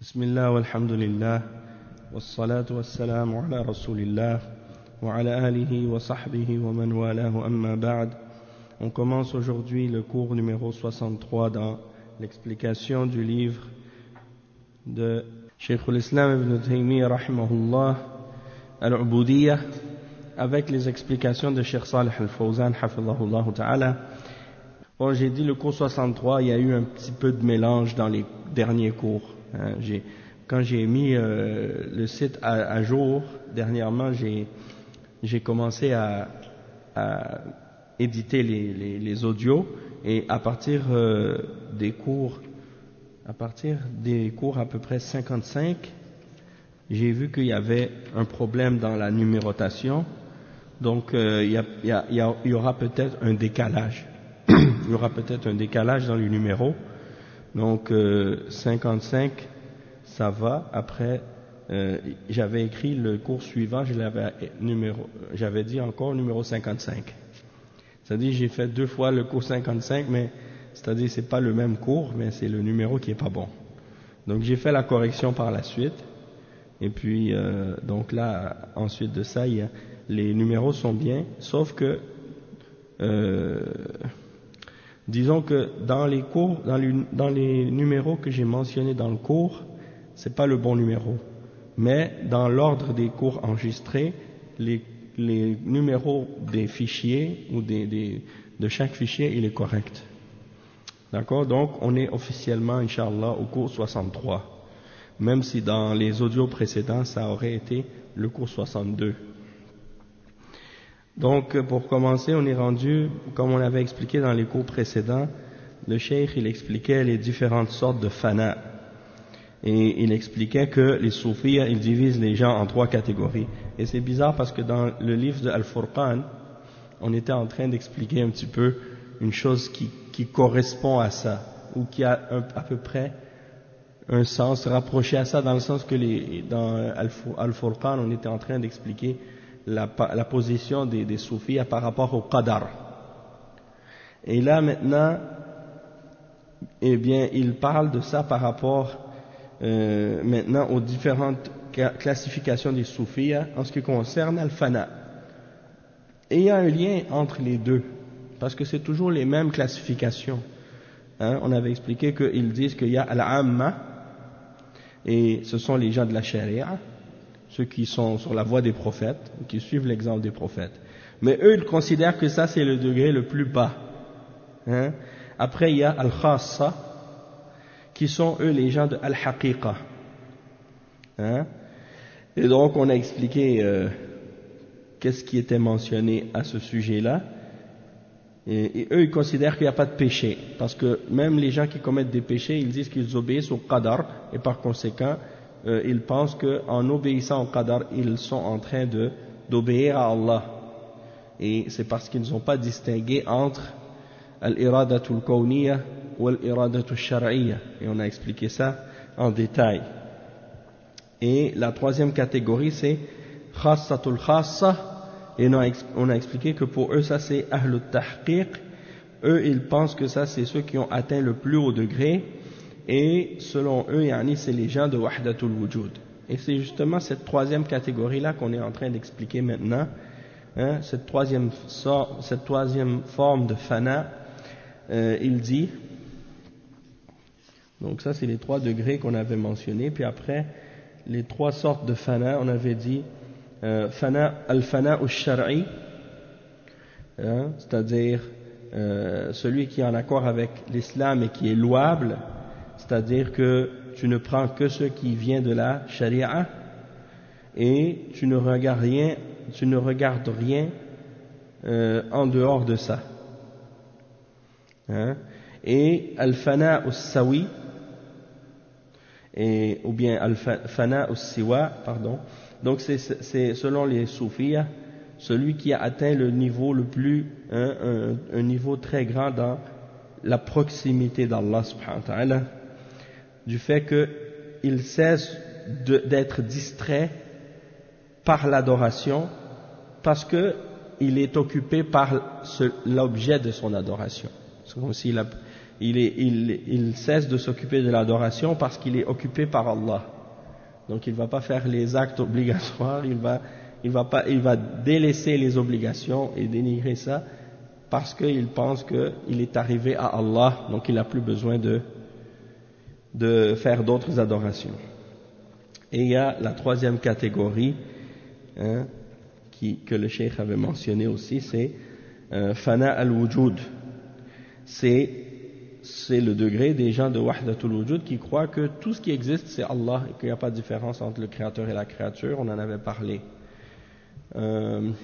بسم الله والحمد لله والصلاة والسلام على رسول الله وعلى آله وصحبه ومن والاه أما بعد. On commence aujourd'hui le cours numéro 63 dans l'explication du livre de Cheikh al-Islam ibn Taymiyyah rahimahullah al-Ubudiyya avec les explications de Cheikh Salih al-Fawzan hafidhahullah ta'ala. Bon, j'ai dit le cours 63, il y a eu un petit peu de mélange dans les derniers cours. Quand j'ai mis le site à jour, dernièrement, j'ai commencé à éditer les audios, et à partir des cours à peu près 55, j'ai vu qu'il y avait un problème dans la numérotation, donc il y aura peut-être un décalage. Il y aura peut-être un décalage dans les numéros. Donc 55, ça va. Après, j'avais écrit le cours suivant, j'avais dit encore numéro 55. C'est-à-dire j'ai fait 2 fois le cours 55, mais c'est-à-dire c'est pas le même cours, mais c'est le numéro qui est pas bon. Donc j'ai fait la correction par la suite. Et puis donc là, ensuite de ça, les numéros sont bien, sauf que disons que dans les cours, dans les numéros que j'ai mentionnés dans le cours, c'est pas le bon numéro. Mais dans l'ordre des cours enregistrés, les numéros des fichiers ou de chaque fichier, il est correct. D'accord? Donc on est officiellement, Inch'Allah, au cours 63. Même si dans les audios précédents, ça aurait été le cours 62. Donc, pour commencer, on est rendu, comme on avait expliqué dans les cours précédents, le cheikh, il expliquait les différentes sortes de fana. Et il expliquait que les soufis, ils divisent les gens en 3 catégories. Et c'est bizarre parce que dans le livre de Al-Furqan, on était en train d'expliquer un petit peu une chose qui correspond à ça, ou qui a à peu près un sens rapproché à ça, dans le sens que dans Al-Furqan, on était en train d'expliquer la position des soufis par rapport au qadar. Et là maintenant, eh bien, il parle de ça par rapport maintenant aux différentes classifications des soufis en ce qui concerne al-fana. Et il y a un lien entre les deux, parce que c'est toujours les mêmes classifications. On avait expliqué qu'ils disent qu'il y a al-amma, et ce sont les gens de la charia, ceux qui sont sur la voie des prophètes, qui suivent l'exemple des prophètes. Mais eux, ils considèrent que ça, c'est le degré le plus bas. Après, il y a al-khassa, qui sont, eux, les gens de al-haqiqa. Et donc, on a expliqué qu'est-ce qui était mentionné à ce sujet-là. Et eux, ils considèrent qu'il n'y a pas de péché. Parce que même les gens qui commettent des péchés, ils disent qu'ils obéissent au qadar, et par conséquent, ils pensent qu'en obéissant au qadar, ils sont en train d'obéir à Allah. Et c'est parce qu'ils n'ont pas distingué entre al-iradatul kawniyya ou al-iradatul shar'iyya. Et on a expliqué ça en détail. Et la 3e catégorie, c'est khassatul khassa. Et on a expliqué que pour eux, ça c'est ahlut tahqiq. Eux, ils pensent que ça c'est ceux qui ont atteint le plus haut degré. Et selon eux, c'est les gens de Wahdatul Wujud. Et c'est justement cette 3e catégorie-là qu'on est en train d'expliquer maintenant. Cette troisième forme de fana, il dit, donc ça c'est les 3 degrés qu'on avait mentionnés. Puis après, les 3 sortes de fana, on avait dit al-fana al-shar'i, c'est-à-dire celui qui est en accord avec l'islam et qui est louable. C'est-à-dire que tu ne prends que ce qui vient de la charia et tu ne regardes rien en dehors de ça. Et al-fana al-sawi, ou bien al-fana al-siwa, pardon. Donc c'est selon les soufis, celui qui a atteint le niveau le plus, un niveau très grand dans la proximité d'Allah subhanahu wa ta'ala, du fait qu'il cesse d'être distrait par l'adoration, parce qu'il est occupé par l'objet de son adoration. C'est comme s'il il cesse de s'occuper de l'adoration parce qu'il est occupé par Allah. Donc il ne va pas faire les actes obligatoires, il va délaisser les obligations et dénigrer ça parce qu'il pense qu'il est arrivé à Allah, donc il n'a plus besoin de faire d'autres adorations. Et il y a la troisième catégorie que le cheikh avait mentionné aussi, c'est Fana al-Wujud. C'est le degré des gens de Wahdatul Wujud qui croient que tout ce qui existe c'est Allah et qu'il n'y a pas de différence entre le créateur et la créature. On en avait parlé. Le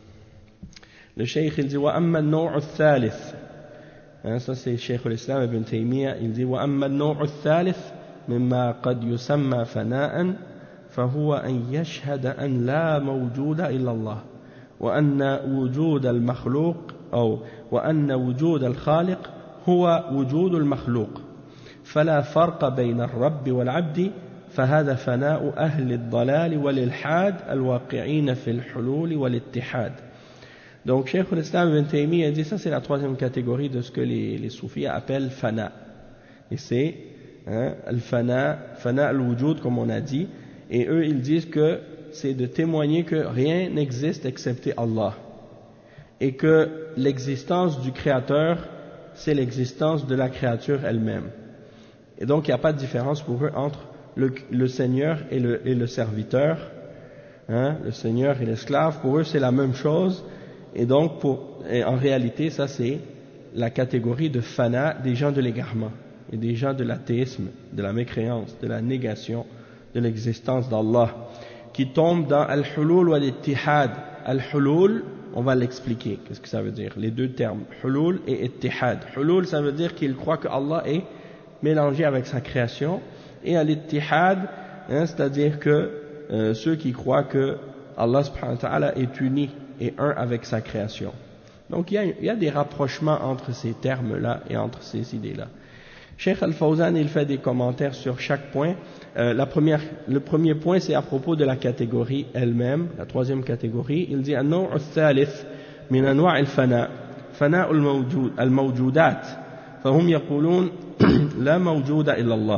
cheikh il dit وَأَمَّا النَّوْعُ الثَّالِث, ça c'est Cheikh l'Islam Ibn Taymiyyah, il dit وَأَمَّا النَّوْعُ الثَّالِث مما قد يسمى فناء فهو أن يشهد أن لا موجود إلا الله وأن وجود المخلوق أو وأن وجود الخالق هو وجود المخلوق فلا فرق بين الرب والعبد فهذا فناء أهل الضلال والإلحاد الواقعين في الحلول والاتحاد. Donc Cheikh l'Islam Ibn Taymiyyah dit ça c'est la troisième catégorie de ce que les soufis appellent fana, et c'est al-fana al-wujud comme on a dit, et eux ils disent que c'est de témoigner que rien n'existe excepté Allah et que l'existence du créateur c'est l'existence de la créature elle-même, et donc il n'y a pas de différence pour eux entre le Seigneur et le serviteur, le Seigneur et l'esclave, pour eux c'est la même chose. Et donc en réalité ça c'est la catégorie de fana des gens de l'égarement et des gens de l'athéisme, de la mécréance, de la négation de l'existence d'Allah, qui tombent dans al-hulul wa al-ittihad. Al-hulul, on va l'expliquer, qu'est-ce que ça veut dire, les deux termes, hulul et ittihad. Hulul ça veut dire qu'ils croient que Allah est mélangé avec sa création, et al-ittihad, c'est-à-dire que ceux qui croient que Allah subhanahu wa ta'ala est uni et un avec sa création. Donc il y a des rapprochements entre ces termes-là et entre ces idées-là. Cheikh Al-Fawzan il fait des commentaires sur chaque point. Le premier point c'est à propos de la catégorie elle-même, la troisième catégorie. Il dit an-naw' al-thalith min anwa' al-fana, fana' al-mawjudat, fahum yaqulun la mawjuda illa Allah.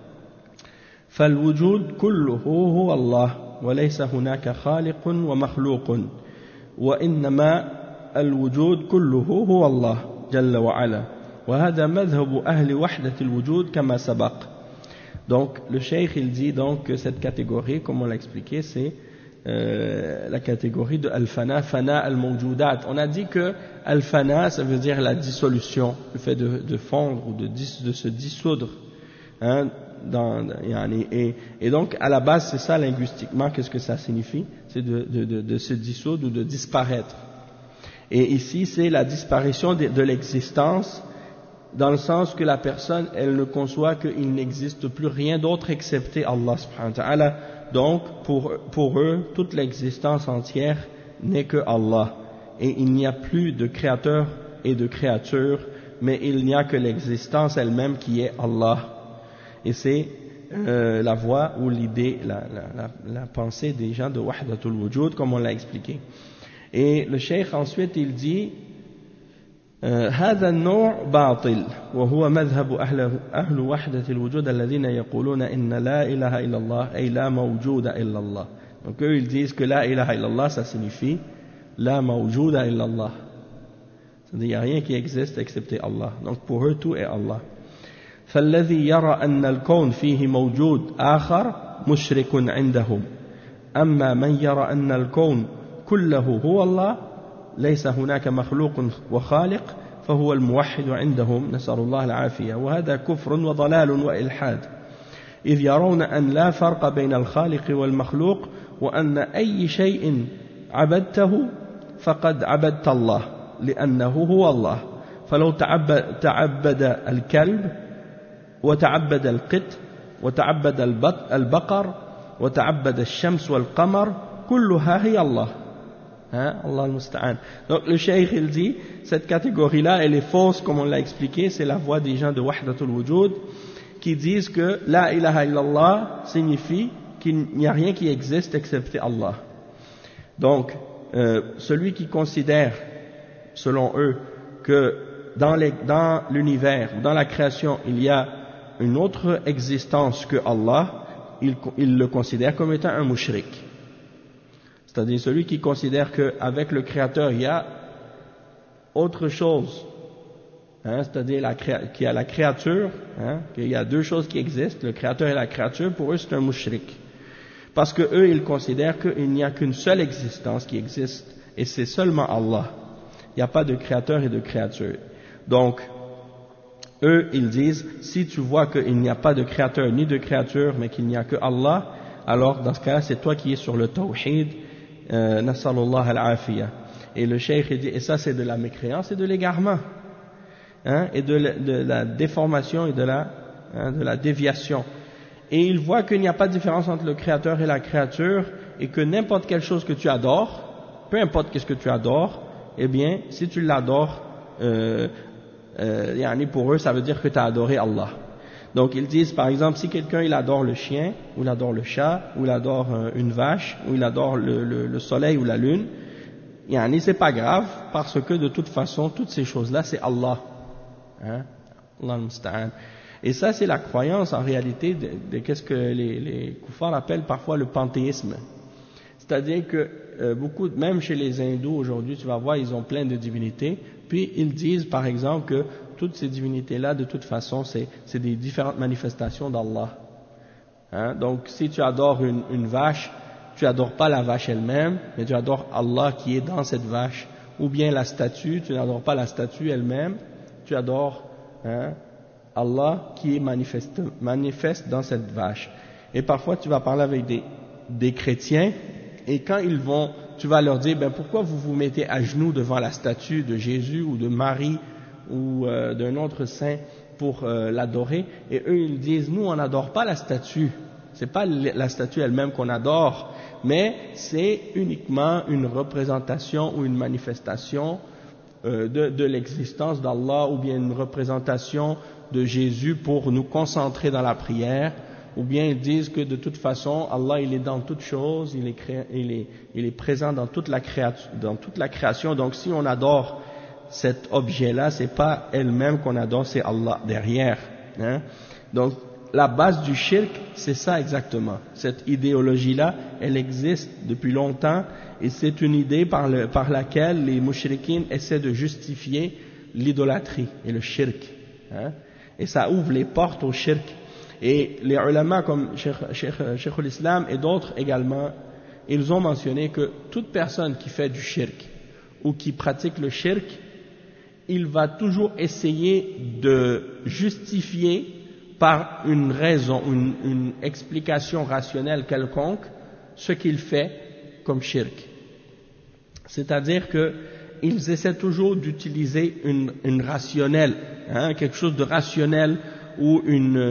فالوجود كله هو الله وليس هناك خالق ومخلوق وإنما الوجود كله هو الله جل وعلا وهذا مذهب أهل وحدة الوجود كما سبق. Donc le cheikh il dit donc que cette catégorie, comme on l'a expliqué, c'est la catégorie de al-fana, fana al-mawjudat. On a dit que al-fana ça veut dire la dissolution, le fait de fondre ou de se dissoudre, et donc à la base c'est ça linguistiquement, qu'est-ce que ça signifie, c'est de se dissoudre ou de disparaître. Et ici c'est la disparition de l'existence, dans le sens que la personne elle ne conçoit qu'il n'existe plus rien d'autre excepté Allah subhanahu wa ta'ala. Donc pour eux toute l'existence entière n'est que Allah, et il n'y a plus de créateur et de créature, mais il n'y a que l'existence elle-même qui est Allah. Et c'est la voie ou l'idée, la pensée des gens de Wahdatul Wujud, comme on l'a expliqué. Et le cheikh ensuite il dit هذا النوع باطل وهو مذهب أهل وحدة الوجود الذين يقولون إن لا إله إلا الله أي لا موجود إلا الله. Donc eux ils disent que la ilaha illallah ça signifie la mawjuda illallah, c'est-à-dire il n'y a rien qui existe excepté Allah. Donc pour eux tout est Allah. فالذي يرى أن الكون فيه موجود آخر مشرك عندهم أما من يرى أن الكون كله هو الله ليس هناك مخلوق وخالق فهو الموحد عندهم نسأل الله العافية وهذا كفر وضلال وإلحاد إذ يرون أن لا فرق بين الخالق والمخلوق وأن أي شيء عبدته فقد عبدت الله لأنه هو الله فلو تعبد الكلب وتعبد القط وتعبد البقر وتعبد الشمس والقمر كلها هي الله. Allah al-Musta'an. Donc le cheikh il dit cette catégorie là elle est fausse, comme on l'a expliqué, c'est la voix des gens de Wahdatul Wujud qui disent que la ilaha illallah signifie qu'il n'y a rien qui existe excepté Allah. Donc celui qui considère selon eux que dans l'univers, dans la création, il y a une autre existence que Allah, il le considère comme étant un mushrik. C'est-à-dire celui qui considère qu'avec le Créateur, il y a autre chose, c'est-à-dire qu'il y a la créature, qu'il y a deux choses qui existent, le Créateur et la créature, pour eux c'est un mushrik. Parce que eux, ils considèrent qu'il n'y a qu'une seule existence qui existe, et c'est seulement Allah. Il n'y a pas de créateur et de créature. Donc, eux, ils disent, si tu vois qu'il n'y a pas de créateur ni de créature, mais qu'il n'y a que Allah, alors dans ce cas-là, c'est toi qui es sur le tawhid, nasallallahu al-afiyah. Et le cheikh, il dit, et ça c'est de la mécréance et de l'égarement, et de la déformation et de la déviation. Et il voit qu'il n'y a pas de différence entre le créateur et la créature, et que n'importe quelle chose que tu adores, peu importe qu'est-ce que tu adores, eh bien, si tu l'adores, pour eux, ça veut dire que tu as adoré Allah. Donc ils disent, par exemple, si quelqu'un il adore le chien, ou il adore le chat, ou il adore une vache, ou il adore le soleil ou la lune, c'est pas grave, parce que de toute façon, toutes ces choses-là, c'est Allah. Allah al-Musta'an. Et ça, c'est la croyance en réalité de qu'est-ce que les kuffars appellent parfois le panthéisme. C'est-à-dire que même chez les hindous aujourd'hui, tu vas voir, ils ont plein de divinités, puis ils disent par exemple que toutes ces divinités-là, de toute façon, c'est des différentes manifestations d'Allah. Donc si tu adores une vache, tu n'adores pas la vache elle-même, mais tu adores Allah qui est dans cette vache, ou bien la statue, tu n'adores pas la statue elle-même, tu adores Allah qui est manifeste dans cette vache. Et parfois tu vas parler avec des chrétiens, et quand tu vas leur dire, pourquoi vous vous mettez à genoux devant la statue de Jésus ou de Marie ou d'un autre saint pour l'adorer, et eux ils disent, nous on n'adore pas la statue, c'est pas la statue elle-même qu'on adore, mais c'est uniquement une représentation ou une manifestation de l'existence d'Allah, ou bien une représentation de Jésus pour nous concentrer dans la prière, ou bien ils disent que de toute façon Allah il est dans toutes choses, il est présent dans toute la création, donc si on adore cet objet-là, c'est pas elle-même qu'on adore, c'est Allah derrière. Donc la base du shirk, c'est ça exactement. Cette idéologie-là, elle existe depuis longtemps, et c'est une idée par laquelle les mushrikines essaient de justifier l'idolâtrie et le shirk. Et ça ouvre les portes au shirk. Et les ulama comme Cheikh l'Islam et d'autres également, ils ont mentionné que toute personne qui fait du shirk ou qui pratique le shirk, il va toujours essayer de justifier par une raison, une explication rationnelle quelconque, ce qu'il fait comme shirk. C'est-à-dire qu'ils essaient toujours d'utiliser une rationnelle, quelque chose de rationnel, ou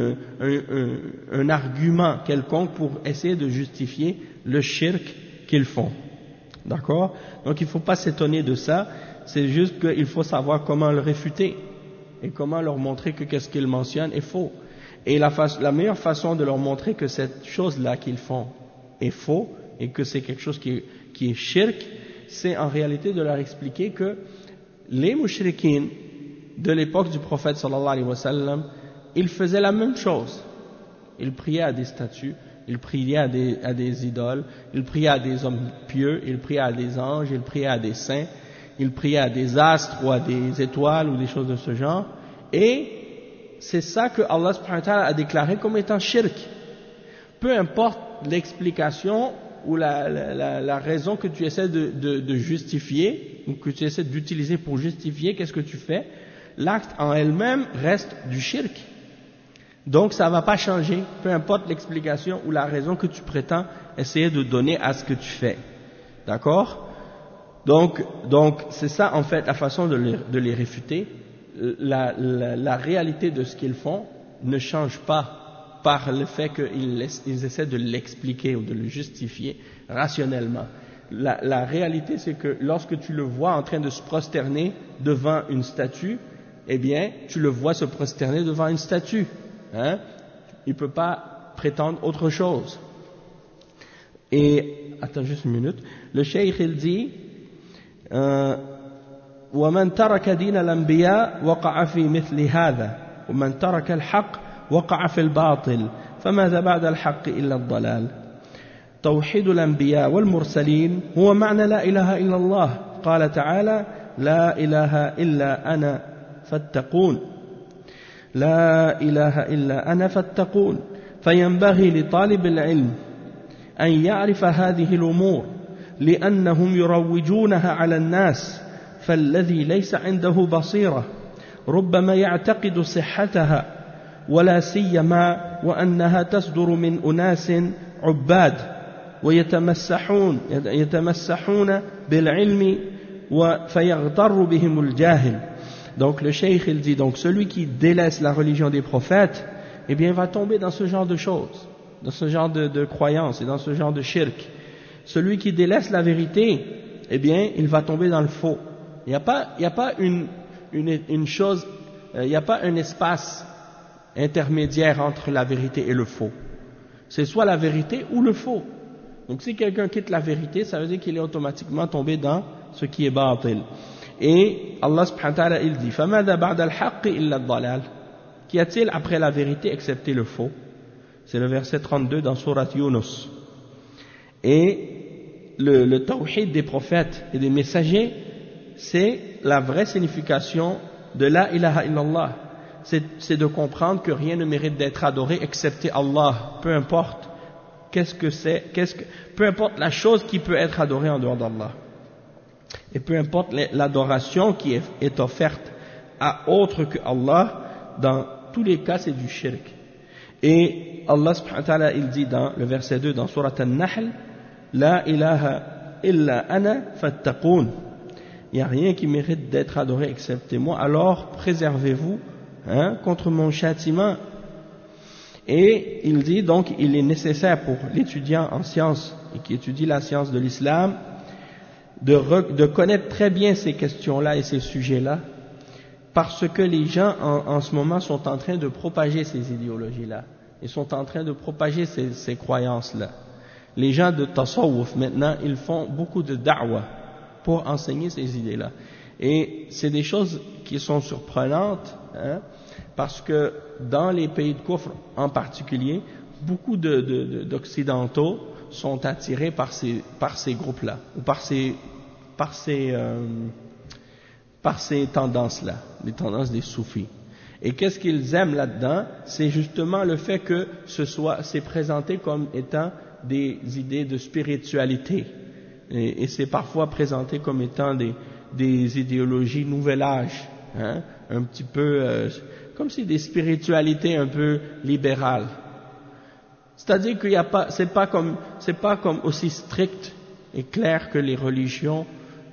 un argument quelconque pour essayer de justifier le shirk qu'ils font. D'accord? Donc il ne faut pas s'étonner de ça, c'est juste qu'il faut savoir comment le réfuter et comment leur montrer que qu'est-ce qu'ils mentionnent est faux. Et la meilleure façon de leur montrer que cette chose-là qu'ils font est faux et que c'est quelque chose qui est shirk, c'est en réalité de leur expliquer que les mushrikines de l'époque du prophète sallallahu alayhi wa sallam, ils faisaient la même chose. Ils priaient à des statues, ils priaient à des idoles, ils priaient à des hommes pieux, ils priaient à des anges, ils priaient à des saints, ils priaient à des astres ou à des étoiles ou des choses de ce genre. Et c'est ça que Allah subhanahu wa ta'ala a déclaré comme étant shirk. Peu importe l'explication ou la raison que tu essaies de justifier, ou que tu essaies d'utiliser pour justifier qu'est-ce que tu fais, l'acte en elle-même reste du shirk. Donc ça ne va pas changer, peu importe l'explication ou la raison que tu prétends essayer de donner à ce que tu fais. D'accord? Donc c'est ça en fait la façon de les réfuter. La réalité de ce qu'ils font ne change pas par le fait qu'ils essaient de l'expliquer ou de le justifier rationnellement. La réalité c'est que lorsque tu le vois en train de se prosterner devant une statue, eh bien tu le vois se prosterner devant une statue. Il ne peut pas prétendre autre chose. Et attends juste une minute. Le cheikh il dit ومن ترك دين الأنبياء وقع في مثل هذا ومن ترك الحق وقع في الباطل فماذا بعد الحق إلا الضلال. توحيد الأنبياء والمرسلين هو معنى لا إله إلا الله. قال تعالى لا إله إلا أنا فاتقون، لا إله إلا أنا فاتقون. فينبغي لطالب العلم أن يعرف هذه الأمور لأنهم يروجونها على الناس، فالذي ليس عنده بصيرة ربما يعتقد صحتها ولا سيما وأنها تصدر من أناس عباد ويتمسحون بالعلم فيغتر بهم الجاهل. Donc le cheikh il dit, donc celui qui délaisse la religion des prophètes, eh bien il va tomber dans ce genre de choses, dans ce genre de croyances et dans ce genre de shirk. Celui qui délaisse la vérité, eh bien il va tomber dans le faux. Il n'y a pas une chose, il n'y a pas un espace intermédiaire entre la vérité et le faux. C'est soit la vérité ou le faux. Donc si quelqu'un quitte la vérité, ça veut dire qu'il est automatiquement tombé dans ce qui est bâtil. Et Allah subhanahu wa ta'ala il dit فَمَاذَا بَعْدَ الْحَقِّ إِلَّا الضَّلَالِ. Qu'y a-t-il après la vérité excepté le faux? C'est le verset 32 dans Surat Yunus. Et le tawhid des prophètes et des messagers, c'est la vraie signification de la ilaha illallah. C'est de comprendre que rien ne mérite d'être adoré excepté Allah, peu importe peu importe la chose qui peut être adorée en dehors d'Allah. Et peu importe l'adoration qui est offerte à autre que Allah, dans tous les cas c'est du shirk. Et Allah subhanahu wa ta'ala il dit dans le verset 2 dans Surat An-Nahl, La ilaha illa ana fattaqoun. Il n'y a rien qui mérite d'être adoré excepté moi, alors préservez-vous contre mon châtiment. Et il dit donc il est nécessaire pour l'étudiant en sciences et qui étudie la science de l'islam de connaître très bien ces questions-là et ces sujets-là, parce que les gens en ce moment sont en train de propager ces idéologies-là, ils sont en train de propager ces croyances-là. Les gens de tasawwuf maintenant, ils font beaucoup de da'wah pour enseigner ces idées-là, et c'est des choses qui sont surprenantes, parce que dans les pays de kufr en particulier, beaucoup d'occidentaux sont attirés par ces groupes-là, ou par ces tendances-là, les tendances des soufis. Et qu'est-ce qu'ils aiment là-dedans? C'est justement le fait que c'est présenté comme étant des idées de spiritualité. Et c'est parfois présenté comme étant des idéologies nouvel âge, un petit peu, comme si des spiritualités un peu libérales. C'est-à-dire qu'il y a pas, c'est pas comme aussi strict et clair que la religion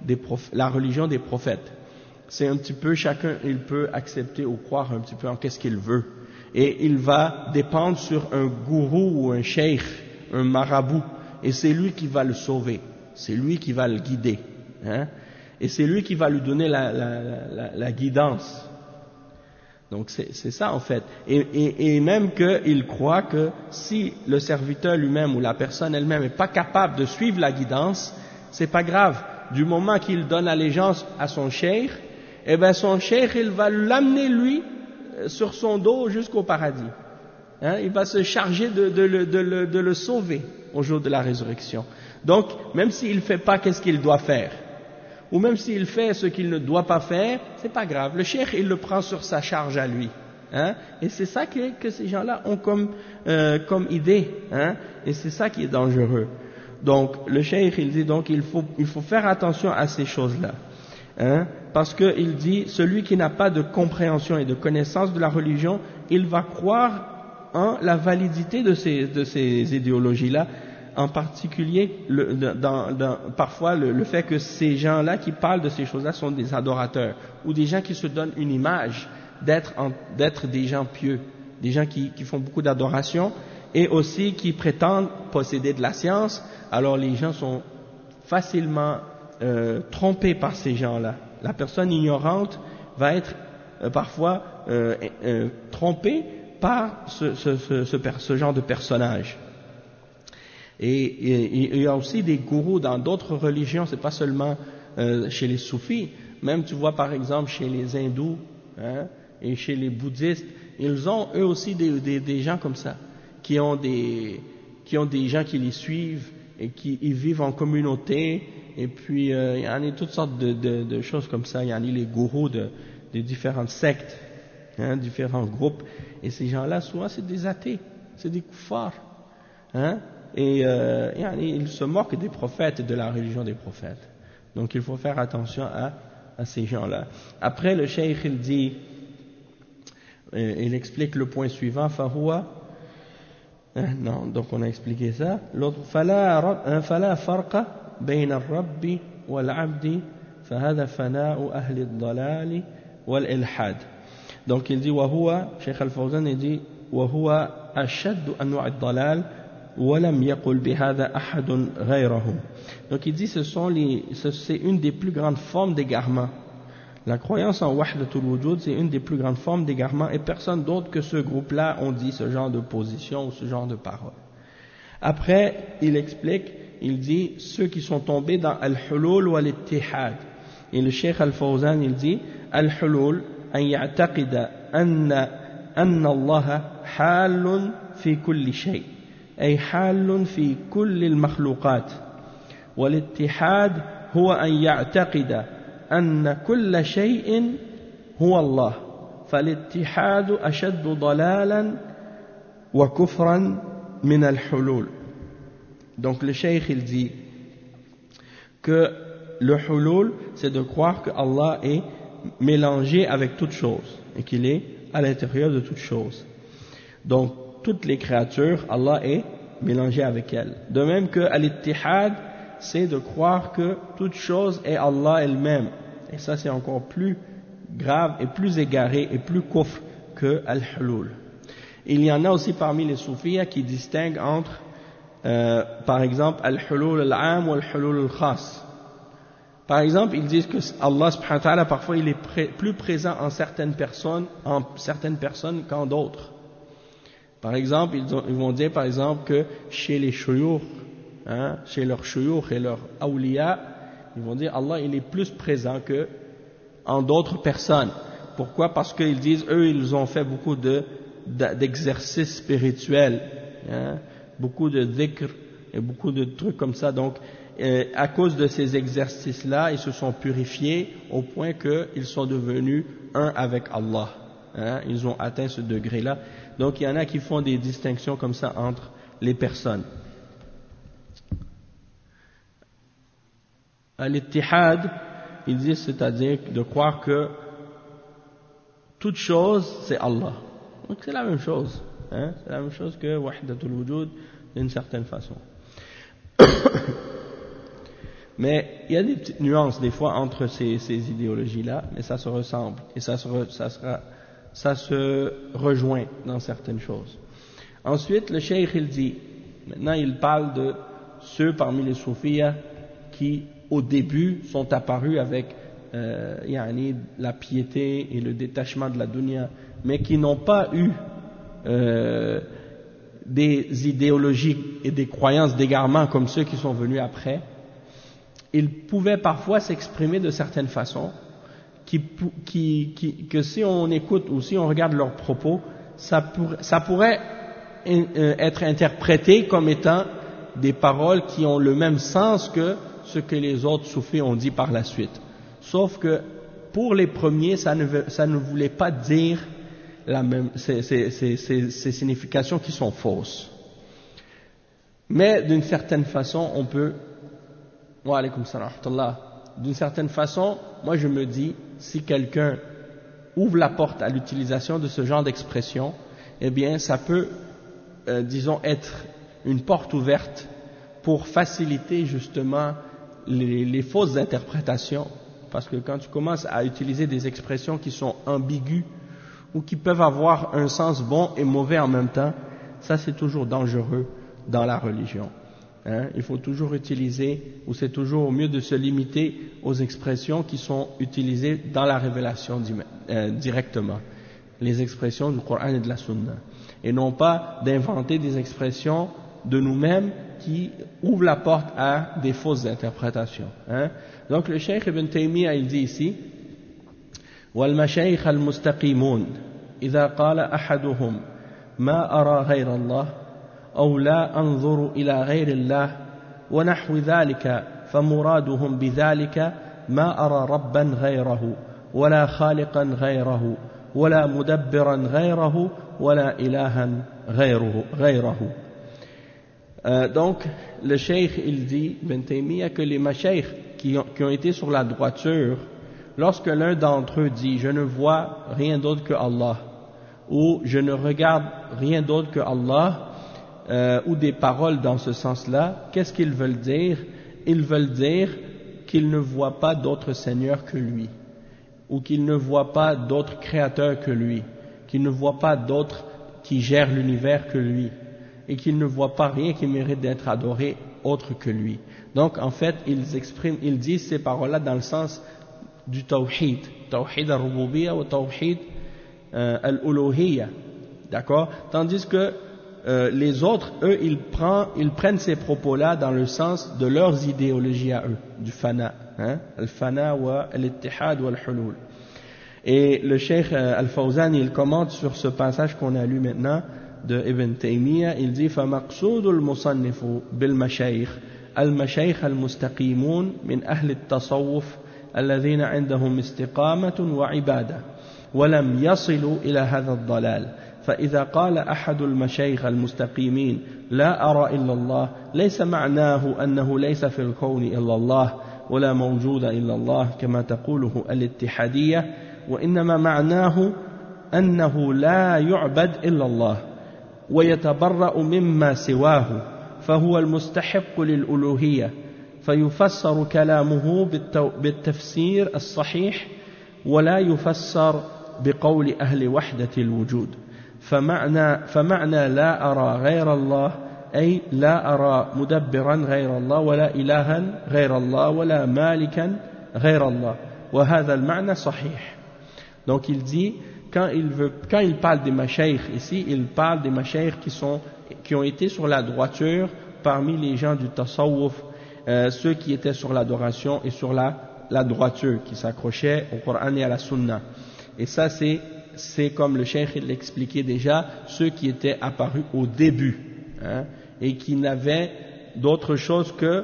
des prophètes. C'est un petit peu, chacun il peut accepter ou croire un petit peu en qu'est-ce qu'il veut. Et il va dépendre sur un gourou ou un cheikh, un marabout. Et c'est lui qui va le sauver. C'est lui qui va le guider. Et c'est lui qui va lui donner la guidance. Donc c'est ça en fait. Et même qu'il croit que si le serviteur lui-même ou la personne elle-même n'est pas capable de suivre la guidance, c'est pas grave. Du moment qu'il donne allégeance à son cheikh, eh ben son cheikh il va l'amener lui sur son dos jusqu'au paradis. Il va se charger de le sauver au jour de la résurrection. Donc même s'il ne fait pas qu'est-ce qu'il doit faire, ou même s'il fait ce qu'il ne doit pas faire, c'est pas grave. Le cheikh, il le prend sur sa charge à lui. Et c'est ça que ces gens-là ont comme idée. Et c'est ça qui est dangereux. Donc, le cheikh, il dit donc, il faut faire attention à ces choses-là. Parce qu'il dit, celui qui n'a pas de compréhension et de connaissance de la religion, il va croire en la validité de ces idéologies-là, en particulier parfois le fait que ces gens-là qui parlent de ces choses-là sont des adorateurs, ou des gens qui se donnent une image d'être des gens pieux, des gens qui font beaucoup d'adoration, et aussi qui prétendent posséder de la science. Alors les gens sont facilement trompés par ces gens-là. La personne ignorante va être parfois trompée par ce genre de personnage. Et il y a aussi des gourous dans d'autres religions, c'est pas seulement chez les soufis. même tu vois par exemple chez les hindous, hein, et chez les bouddhistes, ils ont eux aussi des gens comme ça, qui ont des gens qui les suivent et qui ils vivent en communauté, et puis il y en a toutes sortes de choses comme ça, il y en a les gourous des différentes sectes, hein, différents groupes, et ces gens-là souvent c'est des athées, c'est des kuffars, hein, et ils se moquent des prophètes et de la religion des prophètes. Donc il faut faire attention à ces gens-là. Après le cheikh il dit, il explique le point suivant, fahuwa, non, donc on a expliqué ça. L'autre, fala farqa bayna ar-rabbi wal-abdi, fahada fana'u ahli ad-dalali wal-ilhad. Donc il dit, wahuwa, Cheikh Al-Fawzan il dit, wahuwa ashaddu anwa' ad-dalal, walam yaqul bihada ahadun ghayrahum. Donc il dit, c'est une des plus grandes formes d'égarement. La croyance en Wahdatul Wujud, c'est une des plus grandes formes d'égarement, et personne d'autre que ce groupe-là ont dit ce genre de position ou ce genre de parole. Après, il explique, il dit, ceux qui sont tombés dans Al-Hulul wa Al-Ittihad. Et le Cheikh Al-Fawzan, il dit, Al-Hulul, an ya'taqida anna Allah halun fi kulli shay, ay halun fi kulli al-makhluqat. Wa Al-Ittihad huwa an ya'taqida أن كل شيء هو الله فالاتحاد أشد ضلالا وكفرا من الحلول. Donc le cheikh il dit que le hulul c'est de croire que Allah est mélangé avec toutes choses et qu'il est à l'intérieur de toutes choses. Donc toutes les créatures, Allah est mélangé avec elles. De même que al-ittihad, c'est de croire que toute chose est Allah elle-même. Et ça c'est encore plus grave et plus égaré et plus kufr que al-hulul. Il y en a aussi parmi les soufis qui distinguent entre par exemple al-hulul al-am ou al-hulul al-khas. Par exemple, ils disent que Allah subhanahu wa ta'ala parfois il est plus présent en certaines personnes qu'en d'autres. Par exemple, ils vont dire par exemple que chez les shuyukh, hein, chez leurs shuyukh et leurs awliya, ils vont dire Allah il est plus présent que en d'autres personnes. Pourquoi? Parce qu'ils disent eux ils ont fait beaucoup d'exercices spirituels, hein, beaucoup de dhikr et beaucoup de trucs comme ça. Donc à cause de ces exercices-là, ils se sont purifiés au point qu'ils sont devenus un avec Allah, hein, ils ont atteint ce degré-là. Donc il y en a qui font des distinctions comme ça entre les personnes. Al-ittihad, ils disent, c'est-à-dire de croire que toute chose c'est Allah. Donc c'est la même chose, hein, c'est la même chose que Wahdatul Wujud d'une certaine façon. Mais il y a des petites nuances des fois entre ces idéologies-là, mais ça se ressemble et ça se rejoint dans certaines choses. Ensuite, le cheikh il dit, maintenant il parle de ceux parmi les soufis qui au début sont apparus avec la piété et le détachement de la dunya, mais qui n'ont pas eu des idéologies et des croyances d'égarement comme ceux qui sont venus après. Ils pouvaient parfois s'exprimer de certaines façons que si on écoute ou si on regarde leurs propos, ça pourrait être interprété comme étant des paroles qui ont le même sens que ce que les autres soufis ont dit par la suite. Sauf que pour les premiers, ça ne voulait pas dire ces significations qui sont fausses. Mais d'une certaine façon, on peut... Wa alaykoum salam wa rahmatullah. D'une certaine façon, moi je me dis, si quelqu'un ouvre la porte à l'utilisation de ce genre d'expression, eh bien ça peut, disons, être une porte ouverte pour faciliter justement les fausses interprétations. Parce que quand tu commences à utiliser des expressions qui sont ambiguës ou qui peuvent avoir un sens bon et mauvais en même temps, ça c'est toujours dangereux dans la religion. Hein, il faut toujours utiliser, ou c'est toujours mieux de se limiter aux expressions qui sont utilisées dans la révélation directement, les expressions du Coran et de la Sunna, et non pas d'inventer des expressions de nous-mêmes qui ouvre la porte à des fausses interprétations. Hein. Donc le Cheikh Ibn Taymiyyah il dit ici والمشايخ المستقيمون إذا قال أحدهم ما أرى غير الله أو لا أنظر إلى غير الله ونحو ذلك فمرادهم بذلك ما أرى ربا غيره ولا خالقا غيره ولا مدبرا غيره ولا إلها غيره. Donc le Cheikh il dit Ibn Taymiyyah que les mashayikh qui ont été sur la droiture, lorsque l'un d'entre eux dit je ne vois rien d'autre que Allah ou je ne regarde rien d'autre que Allah ou des paroles dans ce sens-là, qu'est-ce qu'ils veulent dire? Ils veulent dire qu'ils ne voient pas d'autre Seigneur que lui, ou qu'ils ne voient pas d'autre créateur que lui, qu'ils ne voient pas d'autre qui gère l'univers que lui, et qu'ils ne voient pas rien qui mérite d'être adoré autre que lui. Donc en fait ils disent ces paroles-là dans le sens du tawhid, tawhid al-rububiyya ou tawhid al-uluhiyya, d'accord? Tandis que les autres, eux, ils prennent ces propos-là dans le sens de leurs idéologies à eux, du fana, hein? Al-fana wa al-ittihad wa al-hulul. Et le Cheikh Al-Fawzan, il commente sur ce passage qu'on a lu maintenant de Ibn Taymiyyah, il dit فَمَقْصُودُ الْمُصَنِّفُ بِالْمَشَايِخ الْمَشَايِخ الْمُسْتَقِيمُونَ مِنْ أَهْلِ التصوف الذين عندهم استقامة وعبادة ولم يصلوا إلى هذا الضلال. فإذا قال أحد المشايخ المستقيمين لا أرى إلا الله ليس معناه أنه ليس في الكون إلا الله ولا موجود إلا الله كما تقوله الاتحادية، وإنما معناه أنه لا يعبد إلا الله ويتبرأ مما سواه فهو المستحق للألوهية، فيفسر كلامه بالتفسير الصحيح ولا يفسر بقول أهل وحدة الوجود. فمعنى لا أرى غير الله أي لا أرى مدبرا غير الله ولا إلها غير الله ولا مالكا غير الله وهذا المعنى صحيح. Donc il dit quand il parle des mashayikh ici, il parle des mashayikh qui ont été sur la droiture parmi les gens du tasawwuf, ceux qui étaient sur l'adoration et sur la droiture, qui s'accrochaient au Coran et à la Sunna. Et ça c'est comme le Cheikh l'expliquait déjà, ceux qui étaient apparus au début, hein, et qui n'avaient d'autre chose que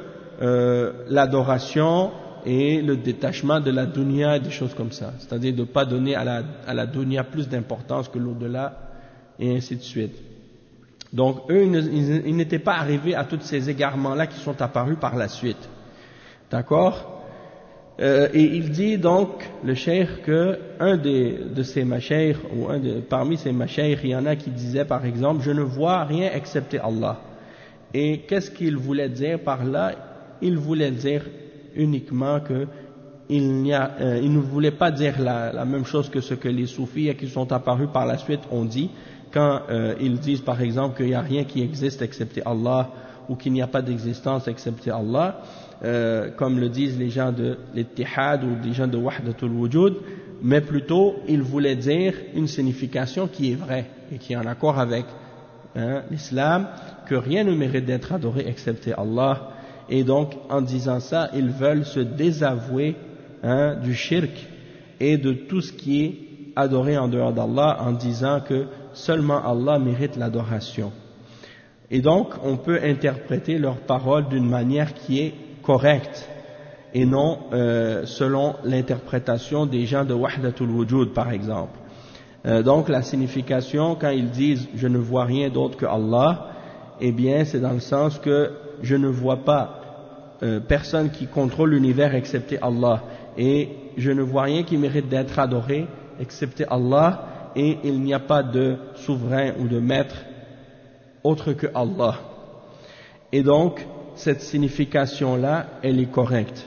l'adoration et le détachement de la dunya, des choses comme ça, c'est-à-dire de ne pas donner à la dunya plus d'importance que l'au-delà, et ainsi de suite. Donc eux, ils n'étaient pas arrivés à tous ces égarements-là qui sont apparus par la suite. D'accord? Et il dit donc, le cheikh, que un de ces mashayikh, ou parmi ces mashayikh, il y en a qui disaient par exemple, je ne vois rien excepté Allah. Et qu'est-ce qu'il voulait dire par là? Il voulait dire uniquement que il ne voulait pas dire la même chose que ce que les soufis qui sont apparus par la suite ont dit, quand ils disent par exemple qu'il n'y a rien qui existe excepté Allah, ou qu'il n'y a pas d'existence excepté Allah, comme le disent les gens de l'ittihad ou les gens de wahdatul wujud, mais plutôt ils voulaient dire une signification qui est vraie et qui est en accord avec l'islam, que rien ne mérite d'être adoré excepté Allah. Et donc en disant ça, ils veulent se désavouer du shirk et de tout ce qui est adoré en dehors d'Allah, en disant que seulement Allah mérite l'adoration. Et donc on peut interpréter leurs paroles d'une manière qui est correcte et non selon l'interprétation des gens de Wahdatul Wujud par exemple. Donc la signification, quand ils disent je ne vois rien d'autre que Allah, eh bien c'est dans le sens que je ne vois pas personne qui contrôle l'univers excepté Allah, et je ne vois rien qui mérite d'être adoré excepté Allah, et il n'y a pas de souverain ou de maître autre que Allah. Et donc cette signification-là, elle est correcte.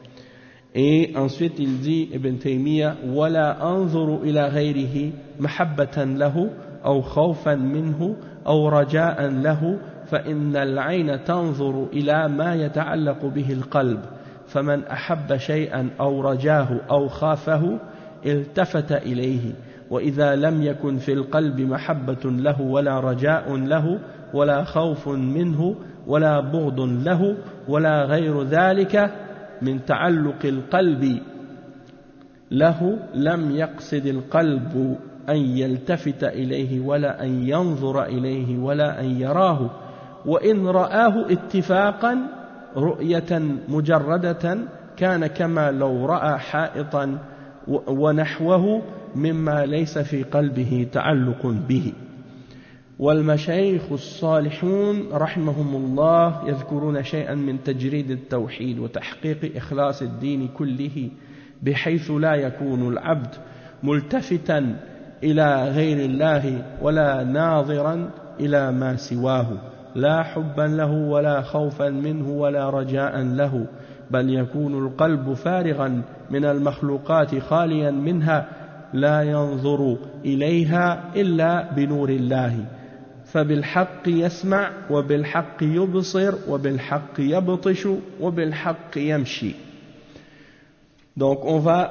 Et ensuite il dit, Ibn Taymiyyah, وَلَا أَنظُرُ إِلَى غَيْرِهِ مَحَبَّةً لَهُ أَوْ خَوْفًا مِنْهُ أَوْ رَجَاءً لَهُ فإن العين تنظر إلى ما يتعلق به القلب، فمن أحب شيئا أو رجاه أو خافه التفت إليه، وإذا لم يكن في القلب محبة له ولا رجاء له ولا خوف منه ولا بغض له ولا غير ذلك من تعلق القلب له لم يقصد القلب أن يلتفت إليه ولا أن ينظر إليه ولا أن يراه وإن رآه اتفاقا رؤية مجردة كان كما لو رأى حائطا ونحوه مما ليس في قلبه تعلق به. والمشايخ الصالحون رحمهم الله يذكرون شيئا من تجريد التوحيد وتحقيق إخلاص الدين كله بحيث لا يكون العبد ملتفتا إلى غير الله ولا ناظرا إلى ما سواه لا حبا له ولا خوفا منه ولا رجاء له بل يكون القلب فارغا من المخلوقات خاليا منها لا ينظر إليها إلا بنور الله فبالحق يسمع وبالحق يبصر وبالحق يبطش وبالحق يمشي. Donc on va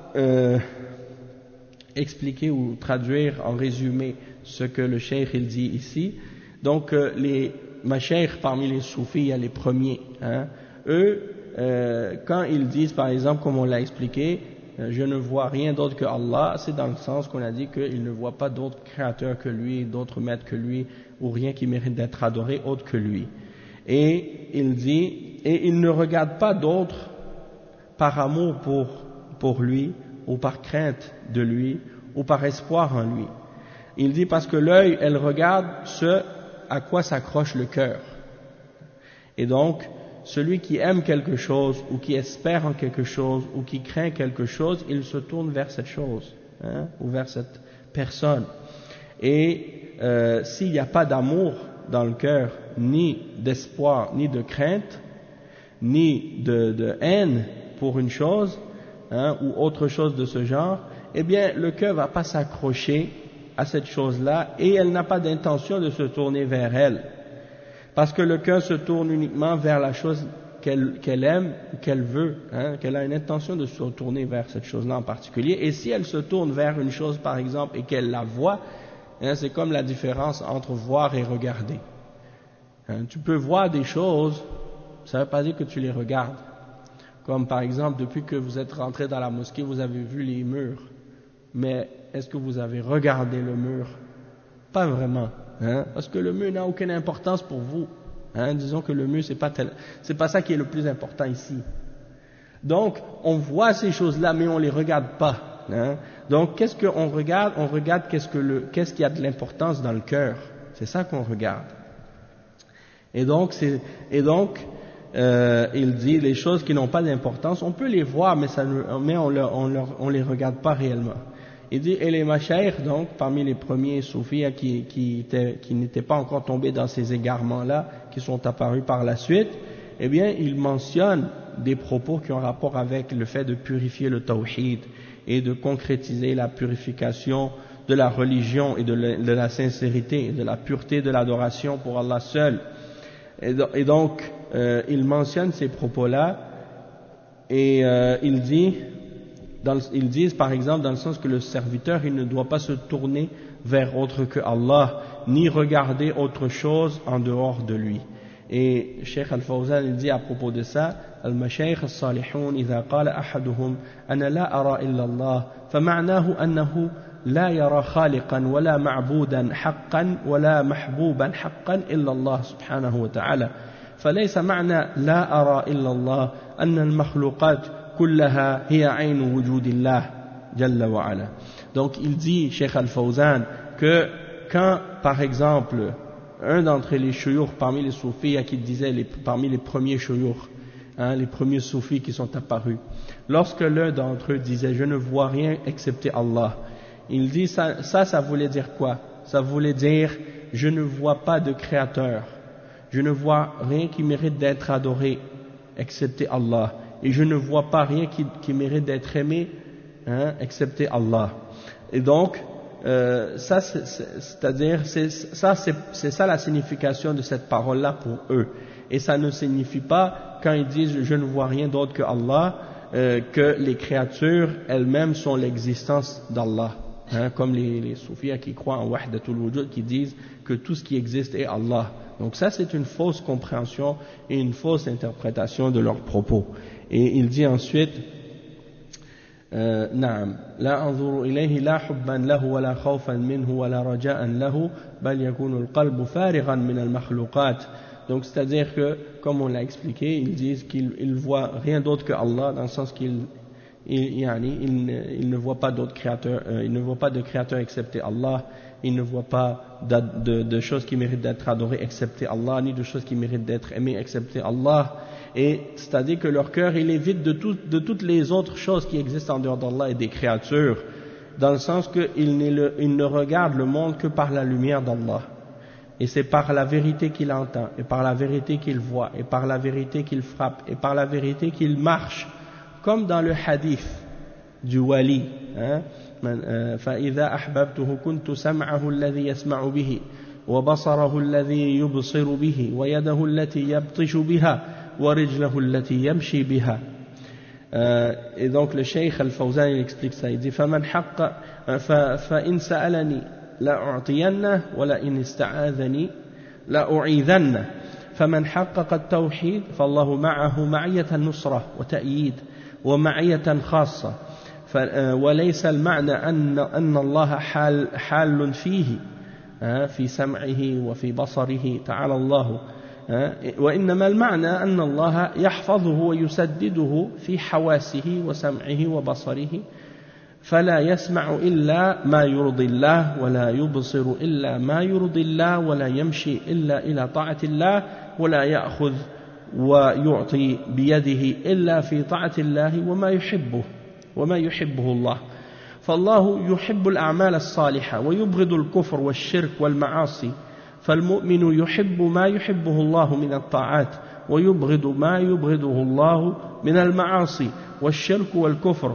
expliquer ou traduire en résumé ce que le cheikh il dit ici. Donc les mashayikh parmi les soufis, il y a les premiers, eux quand ils disent par exemple comme on l'a expliqué, je ne vois rien d'autre que Allah, c'est dans le sens qu'on a dit qu'ils ne voient pas d'autre créateur que lui, d'autre maître que lui, ou rien qui mérite d'être adoré autre que lui. Et il dit, et ils ne regardent pas d'autre par amour pour lui, ou par crainte de lui, ou par espoir en lui. Il dit parce que l'œil, elle regarde ce à quoi s'accroche le cœur. Et donc, celui qui aime quelque chose, ou qui espère en quelque chose, ou qui craint quelque chose, il se tourne vers cette chose, ou vers cette personne. Et s'il n'y a pas d'amour dans le cœur, ni d'espoir, ni de crainte, ni de haine pour une chose, ou autre chose de ce genre, eh bien le cœur ne va pas s'accrocher à cette chose-là, et elle n'a pas d'intention de se tourner vers elle. Parce que le cœur se tourne uniquement vers la chose qu'elle aime, qu'elle veut, qu'elle a une intention de se tourner vers cette chose-là en particulier. Et si elle se tourne vers une chose par exemple et qu'elle la voit, c'est comme la différence entre voir et regarder. Tu peux voir des choses, ça ne veut pas dire que tu les regardes. Comme par exemple, depuis que vous êtes rentré dans la mosquée, vous avez vu les murs. Mais est-ce que vous avez regardé le mur? Pas vraiment. Parce que le mur n'a aucune importance pour vous. Disons que le mur, c'est pas ça qui est le plus important ici. Donc, on voit ces choses-là, mais on les regarde pas. Donc, qu'est-ce qu'on regarde? On regarde qu'est-ce qu'il y a de l'importance dans le cœur. C'est ça qu'on regarde. Et donc, il dit les choses qui n'ont pas d'importance, on peut les voir, mais on les regarde pas réellement. Il dit, et les mashayikh, donc, parmi les premiers soufis qui n'étaient pas encore tombés dans ces égarements-là, qui sont apparus par la suite, eh bien, ils mentionnent des propos qui ont rapport avec le fait de purifier le tawhid et de concrétiser la purification de la religion et de la sincérité et de la pureté de l'adoration pour Allah seul. Et donc, ils mentionnent ces propos-là et ils disent par exemple dans le sens que le serviteur il ne doit pas se tourner vers autre que Allah ni regarder autre chose en dehors de lui. Et Cheikh Al-Fawzan il dit à propos de ça, المشايخ الصالحون إذا قال أحدهم أنا لا أرى إلا الله فمعناه أنه لا يرى خالقا ولا معبودا حقا ولا محبوبا حقا إلا الله سبحانه وتعالى فليس معنى لا أرى إلا الله أن المخلوقات كلها هي عين وجود الله جل وعلا. Donc il dit, Cheikh Al-Fawzan, que quand par exemple un d'entre les shuyukh parmi les soufis qui disait parmi les premiers shuyukh, les premiers soufis qui sont apparus, lorsque l'un d'entre eux disait je ne vois rien excepté Allah, il dit ça voulait dire quoi? Ça voulait dire je ne vois pas de créateur, je ne vois rien qui mérite d'être adoré excepté Allah, et je ne vois pas rien qui mérite d'être aimé excepté Allah. Et donc ça c'est-à-dire c'est ça la signification de cette parole-là pour eux. Et ça ne signifie pas quand ils disent je ne vois rien d'autre que Allah que les créatures elles-mêmes sont l'existence d'Allah. Comme les soufis qui croient en wahdatul wujud, qui disent que tout ce qui existe est Allah. Donc ça c'est une fausse compréhension et une fausse interprétation de leurs propos. Et il dit ensuite نعم لا أنظر إليه لا حبا له ولا خوفا منه ولا رجاء له بل يكون القلب فارغا من المخلوقات. Donc c'est-à-dire que, comme on l'a expliqué, ils disent qu'ils voient rien d'autre que Allah, dans le sens qu'ils ne voient pas d'autres créateurs, ils ne voient pas de créateurs excepté Allah, ils ne voient pas de choses qui méritent d'être adorées excepté Allah, ni de choses qui méritent d'être aimées excepté Allah. Et c'est-à-dire que leur cœur il est vide de toutes les autres choses qui existent en dehors d'Allah et des créatures, dans le sens qu'ils ne regardent le monde que par la lumière d'Allah. Et c'est par la vérité qu'il entend, et par la vérité qu'il voit, et par la vérité qu'il frappe, et par la vérité qu'il marche, comme dans le hadith du wali. فإذا أحببته كنت سمعه الذي يسمع به وبصره الذي يبصر به ويده التي يبطش بها ورجله التي يمشي بها. Et donc le Cheikh Al-Fawzan il explique ça, il dit فإن سألني لأعطينه ولئن استعاذني لأعيذنه فمن حقق التوحيد فالله معه معية النصرة وتأييد ومعية خاصة وليس المعنى أن الله حال فيه في سمعه وفي بصره تعالى الله وإنما المعنى أن الله يحفظه ويسدده في حواسه وسمعه وبصره فلا يسمع إلا ما يرضي الله ولا يبصر إلا ما يرضي الله ولا يمشي إلا إلى طاعة الله ولا يأخذ ويعطي بيده إلا في طاعة الله وما يحبه الله. فالله يحب الأعمال الصالحة ويبغض الكفر والشرك والمعاصي، فالمؤمن يحب ما يحبه الله من الطاعات ويبغض ما يبغضه الله من المعاصي والشرك والكفر،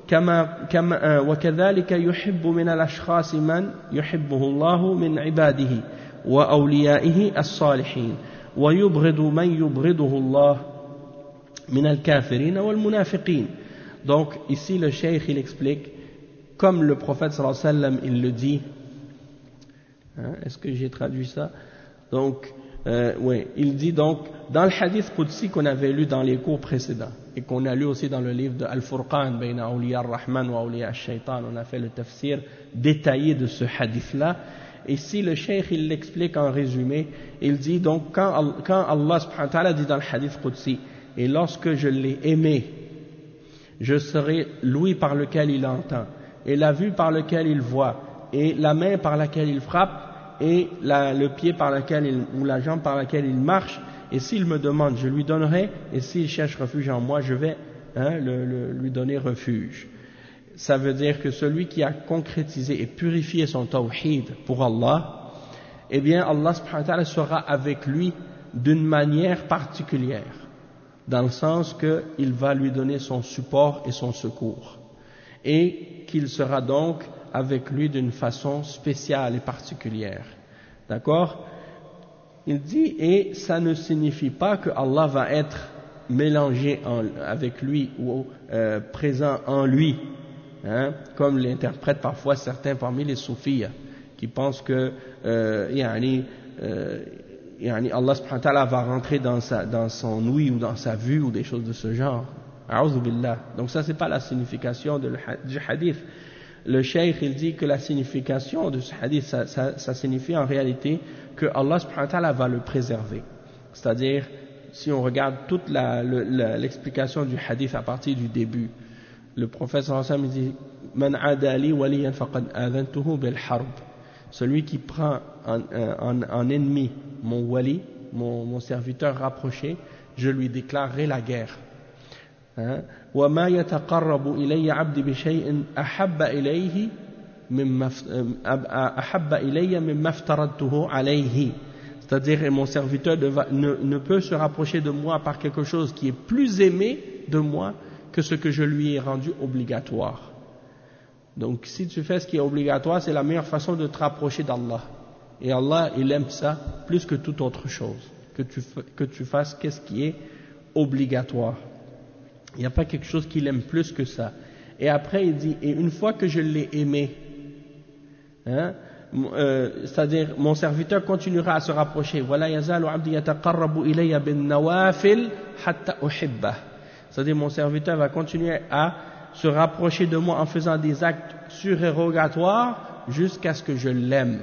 وكذلك يحب من الأشخاص من يحبه الله من عباده وأوليائه الصالحين ويبغض من يبغضه الله من الكافرين والمنافقين. Donc ici le cheikh il explique comme le prophète sallallahu alayhi wa sallam il le dit, est-ce que j'ai traduit ça? Donc oui, il dit donc dans le hadith Qudsi qu'on avait lu dans les cours précédents et qu'on a lu aussi dans le livre de Al-Furqan bayna awliya ar-Rahman wa awliya ash-Shaytan, on a fait le tafsir détaillé de ce hadith là. Ici le cheikh il l'explique en résumé, il dit donc quand Allah subhanahu wa ta'ala dit dans le hadith Qudsi, et lorsque je l'ai aimé je serai l'ouïe par lequel il entend, et la vue par lequel il voit, et la main par laquelle il frappe, et le pied par lequel ou la jambe par laquelle il marche, et s'il me demande, je lui donnerai, et s'il cherche refuge en moi, je vais lui donner refuge. Ça veut dire que celui qui a concrétisé et purifié son tawhid pour Allah, eh bien Allah subhanahu wa ta'ala sera avec lui d'une manière particulière, dans le sens qu'il va lui donner son support et son secours, et qu'il sera donc avec lui d'une façon spéciale et particulière. D'accord? Il dit, et ça ne signifie pas que Allah va être mélangé avec lui ou présent en lui, comme l'interprètent parfois certains parmi les soufis, qui pensent que Allah subhanahu wa ta'ala va rentrer dans son ouïe ou dans sa vue ou des choses de ce genre. A'udhu billah. Donc ça c'est pas la signification du hadith. Le cheikh il dit que la signification de ce hadith ça signifie en réalité que Allah subhanahu wa ta'ala va le préserver. C'est-à-dire si on regarde toute l'explication du hadith à partir du début, le prophète sallallahu alayhi wa sallam dit Man adali waliyan faqad adhantuhu bil harb. Celui qui prend en ennemi mon wali, mon serviteur rapproché, je lui déclarerai la guerre. وَمَا يَتَقَرَّبُ إِلَيَّ عَبْدِ بِشَيْءٍ أَحَبَّ إِلَيَّ مِمَّا افْتَرَضْتُهُ عَلَيْهِ. C'est-à-dire, mon serviteur ne peut se rapprocher de moi par quelque chose qui est plus aimé de moi que ce que je lui ai rendu obligatoire. Donc, si tu fais ce qui est obligatoire, c'est la meilleure façon de te rapprocher d'Allah. Et Allah, il aime ça plus que toute autre chose, que tu fasses qu'est-ce qui est obligatoire. Il n'y a pas quelque chose qu'il aime plus que ça. Et après il dit, et une fois que je l'ai aimé, c'est-à-dire mon serviteur continuera à se rapprocher. وَلَا يَزَالُ عَبْدِي يَتَقَرَّبُ إِلَيَّ بِالنَّوَافِلِ حَتَّى أُحِبَّهُ. C'est-à-dire mon serviteur va continuer à se rapprocher de moi en faisant des actes surérogatoires jusqu'à ce que je l'aime.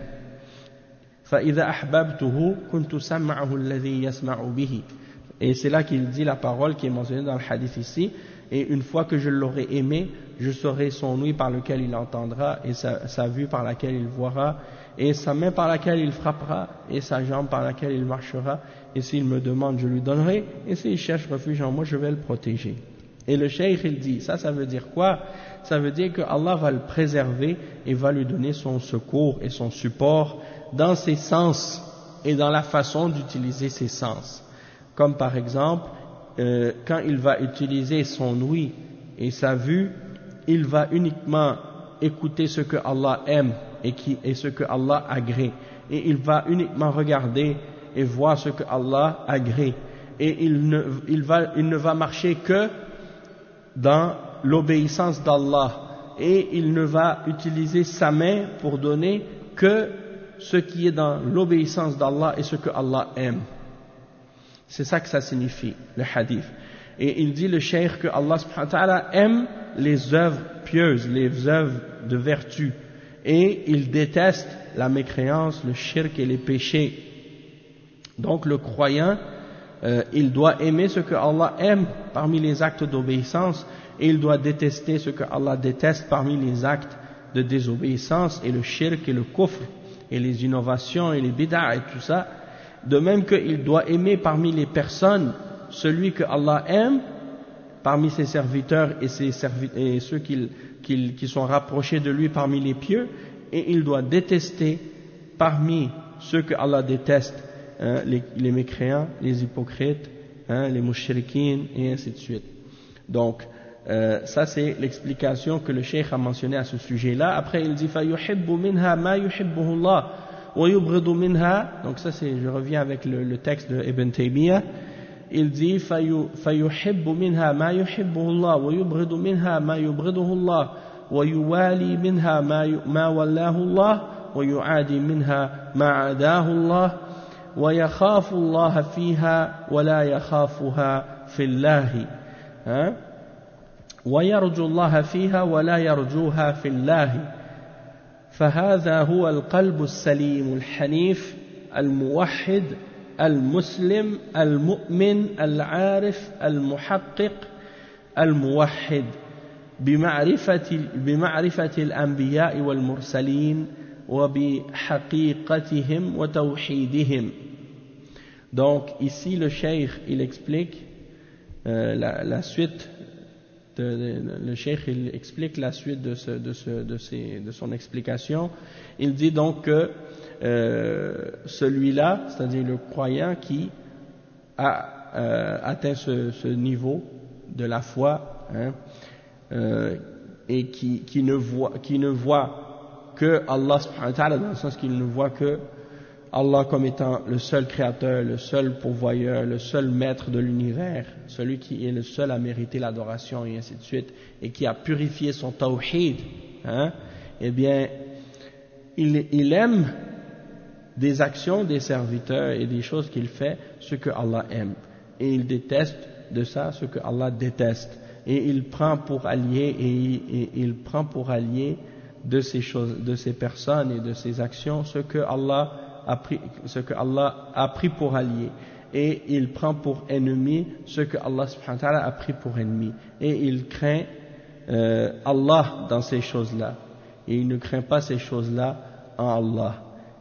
فَإِذَا أَحْبَبْتُهُ كُنْتُ سَمْعَهُ الَّذِي يَسْمَعُ بِهِ. Et c'est là qu'il dit la parole qui est mentionnée dans le hadith ici. Et une fois que je l'aurai aimé, je serai son ouïe par lequel il entendra, et sa vue par laquelle il verra, et sa main par laquelle il frappera, et sa jambe par laquelle il marchera. Et s'il me demande, je lui donnerai, et s'il cherche refuge en moi, je vais le protéger. Et le cheikh, il dit, ça veut dire quoi? Ça veut dire que Allah va le préserver et va lui donner son secours et son support dans ses sens et dans la façon d'utiliser ses sens. Comme par exemple, quand il va utiliser son ouïe et sa vue, il va uniquement écouter ce que Allah aime et ce que Allah agrée. Et il va uniquement regarder et voir ce que Allah agrée. Et il ne va marcher que dans l'obéissance d'Allah. Et il ne va utiliser sa main pour donner que ce qui est dans l'obéissance d'Allah et ce que Allah aime. C'est ça que ça signifie, le hadith. Et il dit le cheikh que Allah subhanahu wa ta'ala aime les œuvres pieuses, les œuvres de vertu. Et il déteste la mécréance, le shirk et les péchés. Donc le croyant, il doit aimer ce que Allah aime parmi les actes d'obéissance, et il doit détester ce que Allah déteste parmi les actes de désobéissance, et le shirk et le kufr, et les innovations et les bid'a et tout ça. De même qu'il doit aimer parmi les personnes celui que Allah aime, parmi ses serviteurs et ceux qui sont rapprochés de lui parmi les pieux, et il doit détester parmi ceux que Allah déteste, les mécréants, les hypocrites, les mushrikines, et ainsi de suite. Donc, ça c'est l'explication que le cheikh a mentionné à ce sujet-là. Après il dit فَيُحِبُّ مِنْهَا مَا يُحِبُّهُ اللَّهُ وَيُبْغِضُ مِنْهَا. Donc ça c'est, je reviens avec le texte de Ibn Taymiyyah. Il dit فَيُحِبُّ مِنْهَا مَا يُحِبُّهُ اللَّهُ وَيُبْغِضُ مِنْهَا مَا يُبْغِضُهُ اللَّهُ وَيُوَالِي مِنْهَا مَا وَلَّاهُ اللَّهُ وَيُعَادِي مِنْهَا مَا عَادَاهُ اللَّهُ وَيَخَافُ اللَّهَ فِيهَا وَلَا يَخَافُهَا فِي اللَّهِ ويرجو الله فيها ولا يرجوها في الله فهذا هو القلب السليم الحنيف الموحد المسلم المؤمن العارف المحقق الموحد بمعرفة الأنبياء والمرسلين وبحقيقتهم وتوحيدهم. Donc ici le cheikh il explique la suite. Le cheikh il explique la suite de son explication. Il dit donc que celui-là, c'est-à-dire le croyant qui a atteint ce niveau de la foi, et qui ne voit que Allah subhanahu wa ta'ala, dans le sens qu'il ne voit que Allah comme étant le seul créateur, le seul pourvoyeur, le seul maître de l'univers, celui qui est le seul à mériter l'adoration et ainsi de suite, et qui a purifié son tawhid, eh bien, il aime des actions des serviteurs et des choses qu'il fait, ce que Allah aime, et il déteste de ça ce que Allah déteste, et il prend pour allié de ces choses, de ces personnes et de ces actions ce que Allah a pris pour allié, et il prend pour ennemi ce que Allah subhanahu wa ta'ala a pris pour ennemi, et il craint Allah dans ces choses-là, et il ne craint pas ces choses-là en Allah,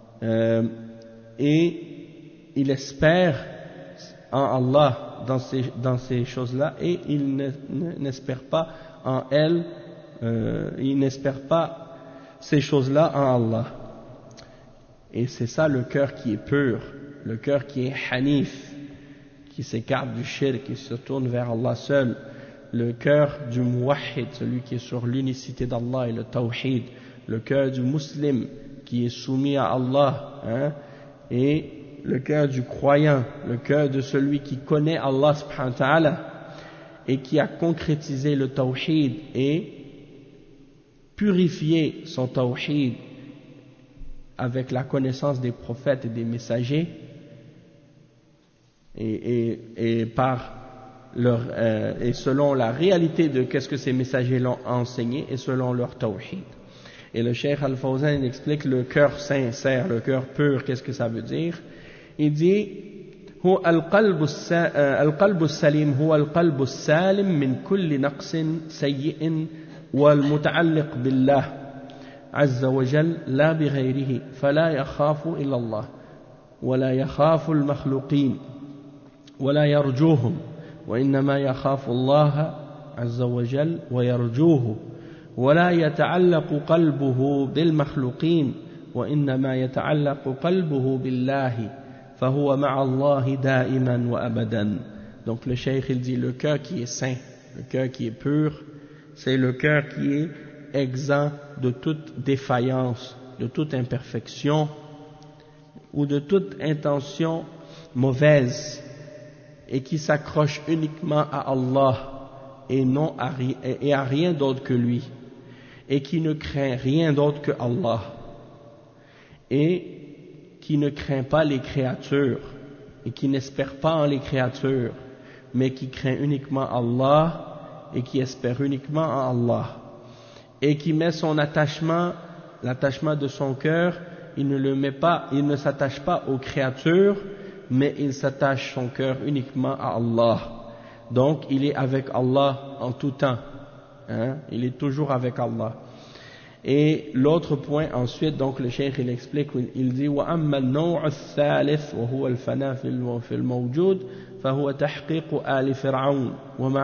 et il espère en Allah dans ces choses-là, et il n'espère pas en elles, il n'espère pas ces choses-là en Allah. Et c'est ça le cœur qui est pur, le cœur qui est hanif, qui s'écarte du shirk, qui se tourne vers Allah seul, le cœur du muwahhid, celui qui est sur l'unicité d'Allah et le tawhid, le cœur du musulman qui est soumis à Allah, et le cœur du croyant, le cœur de celui qui connaît Allah subhanahu wa ta'ala et qui a concrétisé le tawhid et purifié son tawhid avec la connaissance des prophètes et des messagers et par et selon la réalité de qu'est-ce que ces messagers l'ont enseigné et selon leur tawhid. Et le Cheikh Al-Fawzan explique le cœur sincère, le cœur pur, qu'est-ce que ça veut dire. Il dit هو القلب السليم هو القلب السالم من كل نقص سيء والمتعلق بالله عز وجل لا بغيره فلا يخاف إلا الله ولا يخاف المخلوقين ولا يرجوهم وإنما يخاف الله عز وجل ويرجوه ولا يتعلق قلبه بالمخلوقين وإنما يتعلق قلبه بالله فهو مع الله دائما وأبدا. Donc le cheikh il dit le cœur qui est saint, le cœur qui est pur, c'est le cœur qui est exempt de toute défaillance, de toute imperfection ou de toute intention mauvaise et qui s'accroche uniquement à Allah et non à rien d'autre que lui et qui ne craint rien d'autre que Allah et qui ne craint pas les créatures et qui n'espère pas en les créatures mais qui craint uniquement Allah et qui espère uniquement en Allah et qui met son attachement, l'attachement de son cœur, il ne s'attache pas aux créatures mais il s'attache son cœur uniquement à Allah. Donc il est avec Allah en tout temps, il est toujours avec Allah. Et l'autre point ensuite, donc le cheikh il explique, il dit وَأَمَّا النَّوْعُ الثَّالِث وَهُوَ الْفَنَاءُ فِي الْمَوْجُودِ فهو تحقيق آل فرعون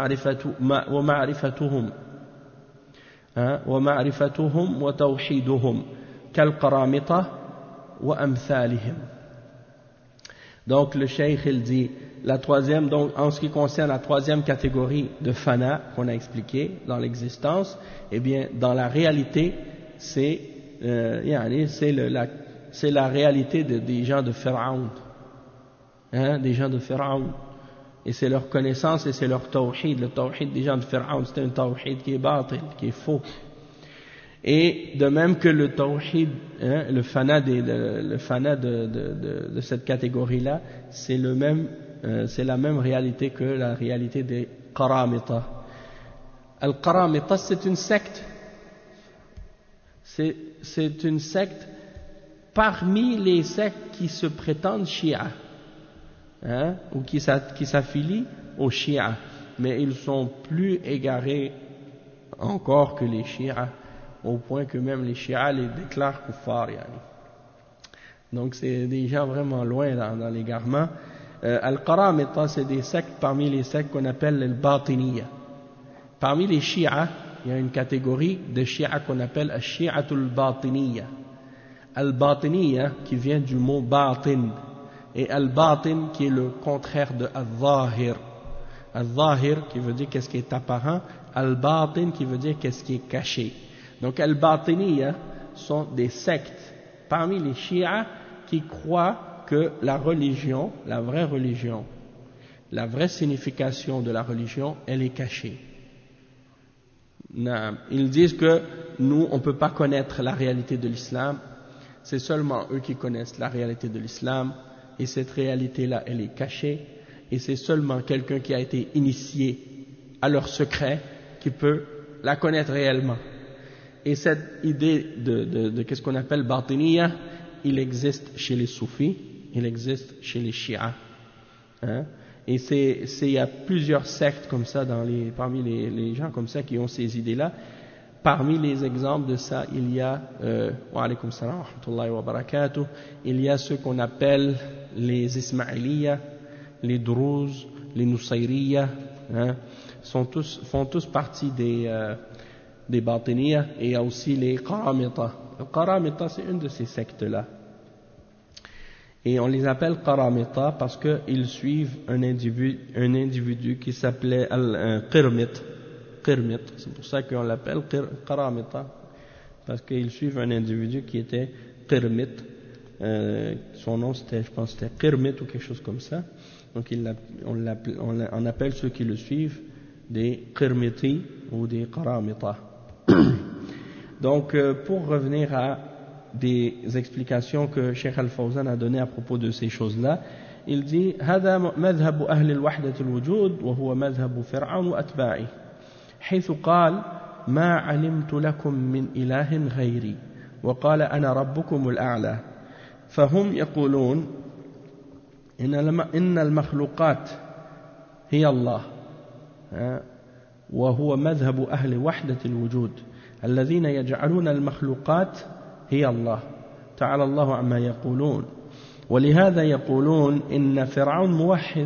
ومعرفتهم وتوحيدهم كالقرامطة وأمثالهم. Donc le cheikh il dit la troisième, donc en ce qui concerne la troisième catégorie de fana qu'on a expliqué dans l'existence, eh bien dans la réalité c'est la réalité des gens de Pharaon, des gens de Pharaon, et c'est leur connaissance et c'est leur tawhid. Le tawhid des gens de Pharaon c'est un tawhid qui est batil, qui est faux. Et de même que le tawhid, le fana de cette catégorie-là, c'est la même réalité que la réalité des qaramita. Al-qaramita, c'est une secte. C'est une secte parmi les sectes qui se prétendent chiites, ou qui s'affilient aux chiites, mais ils sont plus égarés encore que les chiites, au point que même les chiites les déclarent kuffar. Donc c'est des gens vraiment loin dans l'égarement. Al-Qaramita, c'est des sectes parmi les sectes qu'on appelle les Batiniya. Parmi les chiites, il y a une catégorie de chiites qu'on appelle al-Shi'atul Batiniya. Al-Batiniya qui vient du mot Batin, et Al-Batin qui est le contraire de Al-Zahir. Al-Zahir qui veut dire qu'est-ce qui est apparent, Al-Batin qui veut dire qu'est-ce qui est caché. Donc Al-Batiniya sont des sectes parmi les chiites qui croient que la religion, la vraie signification de la religion, elle est cachée. Ils disent que nous, on ne peut pas connaître la réalité de l'islam, c'est seulement eux qui connaissent la réalité de l'islam, et cette réalité-là, elle est cachée, et c'est seulement quelqu'un qui a été initié à leur secret qui peut la connaître réellement. Et cette idée de qu'est-ce qu'on appelle Batiniya, il existe chez les soufis, il existe chez les chiites. Et il y a plusieurs sectes comme ça parmi les gens comme ça qui ont ces idées-là. Parmi les exemples de ça, il y a wa alaykum salam wa rahmatullahi wa barakatuh, il y a ceux qu'on appelle les Ismaïliya, les Druze, les Nusayriya, font tous partie des Batiniya, et il y a aussi les Qaramita. Le Qaramita, c'est une de ces sectes-là. Et on les appelle Qaramita parce qu'ils suivent un individu qui s'appelait Qirmit. C'est pour ça qu'on l'appelle Qaramita, parce qu'ils suivent un individu qui était Qirmit. Son nom c'était, je pense, c'était Qirmit ou quelque chose comme ça. Donc on appelle ceux qui le suivent des Qirmiti ou des Qaramita. Donc pour revenir à des explications que Cheikh Al-Fawzan a données à propos de ces choses-là. Il dit هذا مذهب أهل الوحدة الوجود وهو مذهب فرعون وأتباعه حيث قال ما علمت لكم من إله غيري وقال أنا ربكم الأعلى فهم يقولون إن المخلوقات هي الله وهو مذهب أهل وحدة الوجود الذين يجعلون المخلوقات هي الله تعالى الله عما يقولون ولهذا يقولون إن فرعون موحد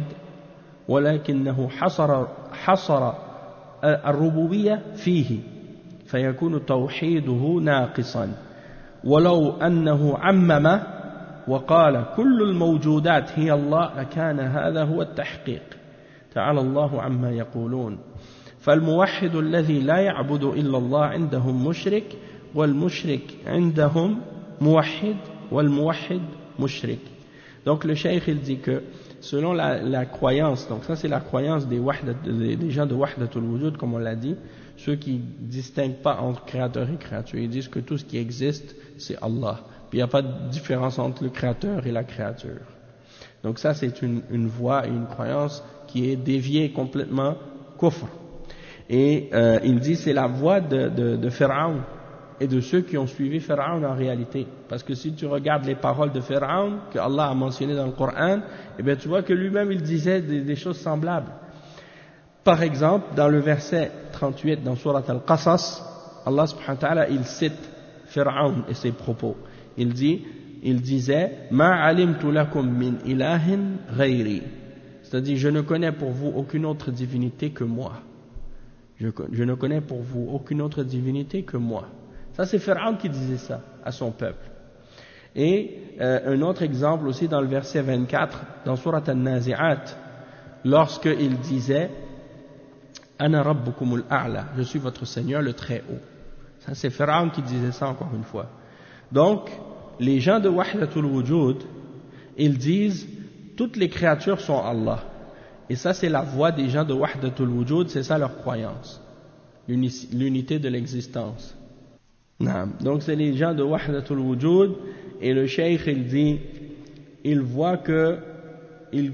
ولكنه حصر الربوبية فيه فيكون توحيده ناقصا ولو أنه عمم وقال كل الموجودات هي الله لكان هذا هو التحقيق تعالى الله عما يقولون فالموحد الذي لا يعبد إلا الله عندهم مشرك والمشرك عندهم موحد والموحد mushrik. Donc le cheikh il dit que selon la croyance, donc ça c'est la croyance des gens de Wahdatul Wujud comme on l'a dit, ceux qui ne distinguent pas entre créateur et créature, ils disent que tout ce qui existe c'est Allah, puis il n'y a pas de différence entre le créateur et la créature. Donc ça c'est une voie et une croyance qui est déviée complètement kufr. Et il dit c'est la voie de Pharaon et de ceux qui ont suivi Pharaon en réalité. Parce que si tu regardes les paroles de Pharaon que Allah a mentionnées dans le Coran, eh bien tu vois que lui-même il disait des choses semblables. Par exemple, dans le verset 38 dans Surat Al-Qasas, Allah subhanahu wa ta'ala il cite Pharaon et ses propos. Il disait Ma alimtu lakum min ilahin ghayri. C'est-à-dire je ne connais pour vous aucune autre divinité que moi. Je ne connais pour vous aucune autre divinité que moi. Ça c'est Pharaon qui disait ça à son peuple. Et un autre exemple aussi dans le verset 24 dans Surat An-Nazi'at, lorsqu'il disait Ana rabbukumul a'la, je suis votre Seigneur le très haut. Ça c'est Pharaon qui disait ça encore une fois. Donc les gens de Wahdatul Wujud, ils disent toutes les créatures sont Allah. Et ça c'est la voie des gens de Wahdatul Wujud, c'est ça leur croyance, l'unité de l'existence. Donc c'est les gens de Wahdatul Wujud, et le cheikh il dit, ils voient que ils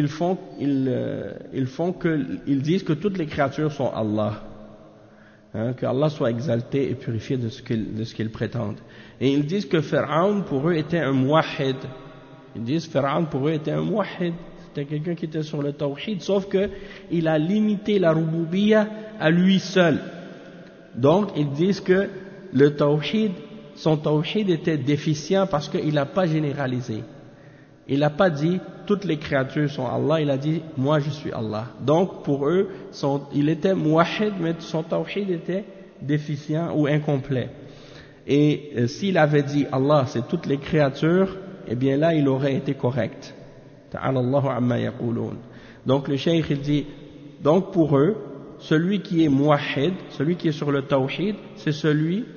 disent que toutes les créatures sont Allah, que Allah soit exalté et purifié de ce qu'ils prétendent. Et ils disent que Pharaon pour eux était un muwahhid. Ils disent Pharaon pour eux était un muwahhid, c'était quelqu'un qui était sur le tawhid, sauf que il a limité la rububiyya à lui seul. Donc ils disent que le tawhid, son tawhid était déficient parce qu'il n'a pas généralisé. Il n'a pas dit toutes les créatures sont Allah, il a dit moi je suis Allah. Donc pour eux, il était muwahhid, mais son tawhid était déficient ou incomplet. Et s'il avait dit Allah c'est toutes les créatures, eh bien là il aurait été correct. Ta'ala Allahu amma yaqulun. Donc le cheikh il dit, donc pour eux, celui qui est muwahhid, celui qui est sur le tawhid, c'est celui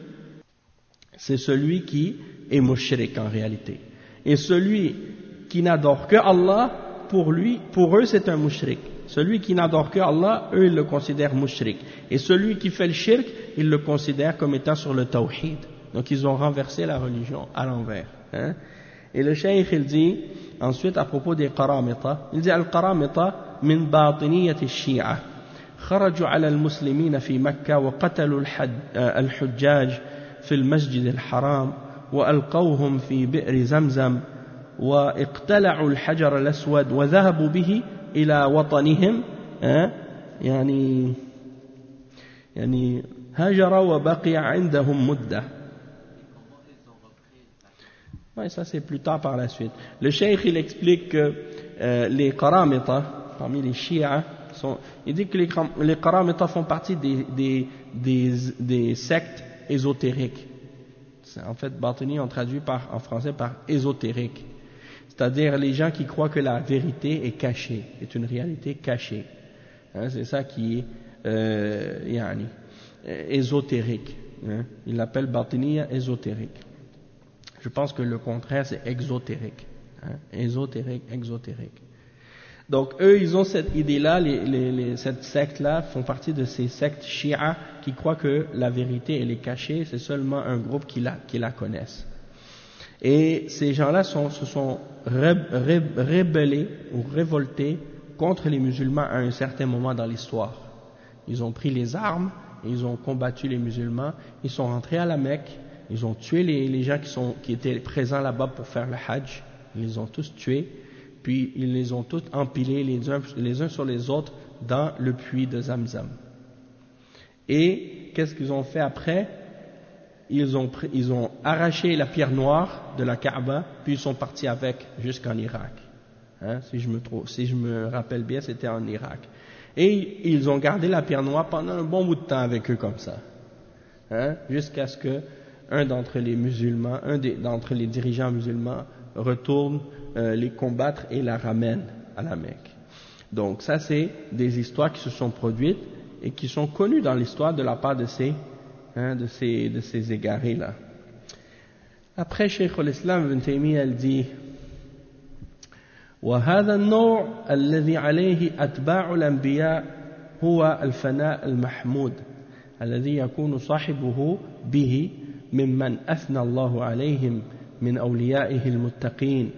qui est mushrik en réalité. Et celui qui n'adore que Allah, pour eux c'est un mushrik. Celui qui n'adore que Allah, eux ils le considèrent mushrik. Et celui qui fait le shirk, ils le considèrent comme étant sur le tawhid. Donc ils ont renversé la religion à l'envers. Et le cheikh il dit ensuite à propos des qaramita, il dit al-qaramita min batiniyat al-shi'a kharaju ala al-muslimina fi Makkah wa qatalu al-hujjaj في المسجد الحرام وألقوهم في بئر زمزم واقتلعوا الحجر الأسود وذهبوا به إلى وطنهم يعني هاجر وبقي عندهم مدة. Oui, ça c'est plus tard par la suite. Le cheikh il explique que les qaramita parmi les chiites il dit que les qaramita font partie des sectes ésotérique. En fait, Batini on traduit en français par ésotérique. C'est-à-dire les gens qui croient que la vérité est cachée, est une réalité cachée. C'est ça qui est ésotérique. Il l'appelle Batiniya ésotérique. Je pense que le contraire c'est exotérique. Ésotérique, exotérique. Donc eux, ils ont cette idée-là, cette secte-là font partie de ces sectes chiites qui croient que la vérité elle est cachée, c'est seulement un groupe qui la connaissent. Et ces gens-là se sont rébellés ou révoltés contre les musulmans à un certain moment dans l'histoire. Ils ont pris les armes, ils ont combattu les musulmans, ils sont rentrés à la Mecque, ils ont tué les gens qui étaient présents là-bas pour faire le Hajj, ils les ont tous tués, puis ils les ont tous empilés les uns sur les autres dans le puits de Zamzam. Et qu'est-ce qu'ils ont fait après? Ils ont arraché la pierre noire de la Kaaba, puis ils sont partis avec jusqu'en Irak. Hein, si je me rappelle bien, c'était en Irak. Et ils ont gardé la pierre noire pendant un bon bout de temps avec eux comme ça. Hein, jusqu'à ce que d'entre les dirigeants musulmans retourne les combattre et la ramène à la Mecque. Donc ça, c'est des histoires qui se sont produites et qui sont connues dans l'histoire de la part de ces égarés-là. Après, Cheikh al-Islam Ibn Taymiyyah dit وهذا النوع الذي عليه أتباع الأنبياء هو الفناء المحمود الذي يكون صاحبه به ممن أثنى الله عليهم من أوليائه المتقين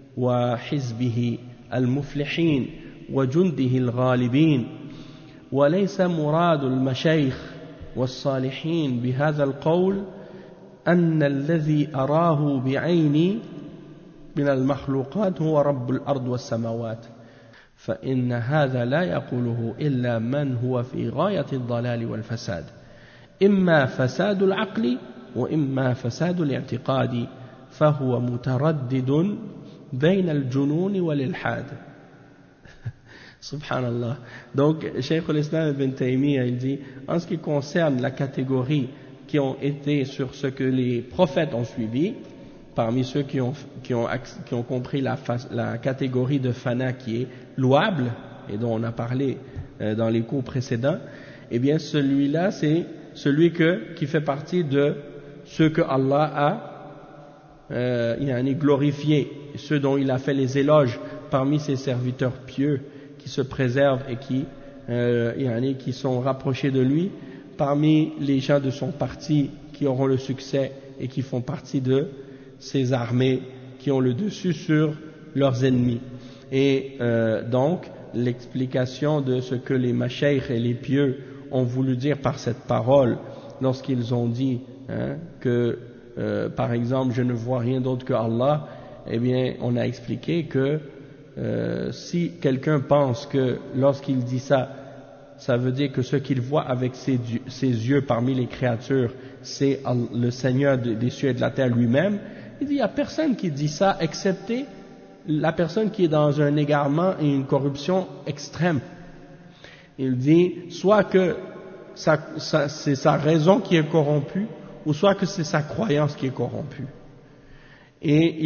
وحزبه المفلحين وجنده الغالبين وليس مراد المشايخ والصالحين بهذا القول أن الذي أراه بعيني من المخلوقات هو رب الأرض والسماوات فإن هذا لا يقوله إلا من هو في غاية الضلال والفساد إما فساد العقل وإما فساد الاعتقاد فهو متردد بين الجنون والإلحاد. Subhanallah. Donc, Cheikh al-Islam Ibn Taymiyyah, il dit, en ce qui concerne la catégorie qui ont été sur ce que les prophètes ont suivi, parmi ceux qui ont compris la catégorie de fana qui est louable, et dont on a parlé dans les cours précédents, eh bien, celui-là, c'est celui qui fait partie de ceux que Allah a glorifié, ceux dont il a fait les éloges parmi ses serviteurs pieux, qui se préservent et qui sont rapprochés de lui, parmi les gens de son parti qui auront le succès et qui font partie de ses armées qui ont le dessus sur leurs ennemis. Et donc l'explication de ce que les mashaykh et les pieux ont voulu dire par cette parole lorsqu'ils ont dit que par exemple je ne vois rien d'autre que Allah, eh bien on a expliqué que si quelqu'un pense que lorsqu'il dit ça, ça veut dire que ce qu'il voit avec ses yeux parmi les créatures, c'est le Seigneur des cieux et de la terre lui-même, il dit il n'y a personne qui dit ça excepté la personne qui est dans un égarement et une corruption extrême. Il dit soit que c'est sa raison qui est corrompue, ou soit que c'est sa croyance qui est corrompue. Et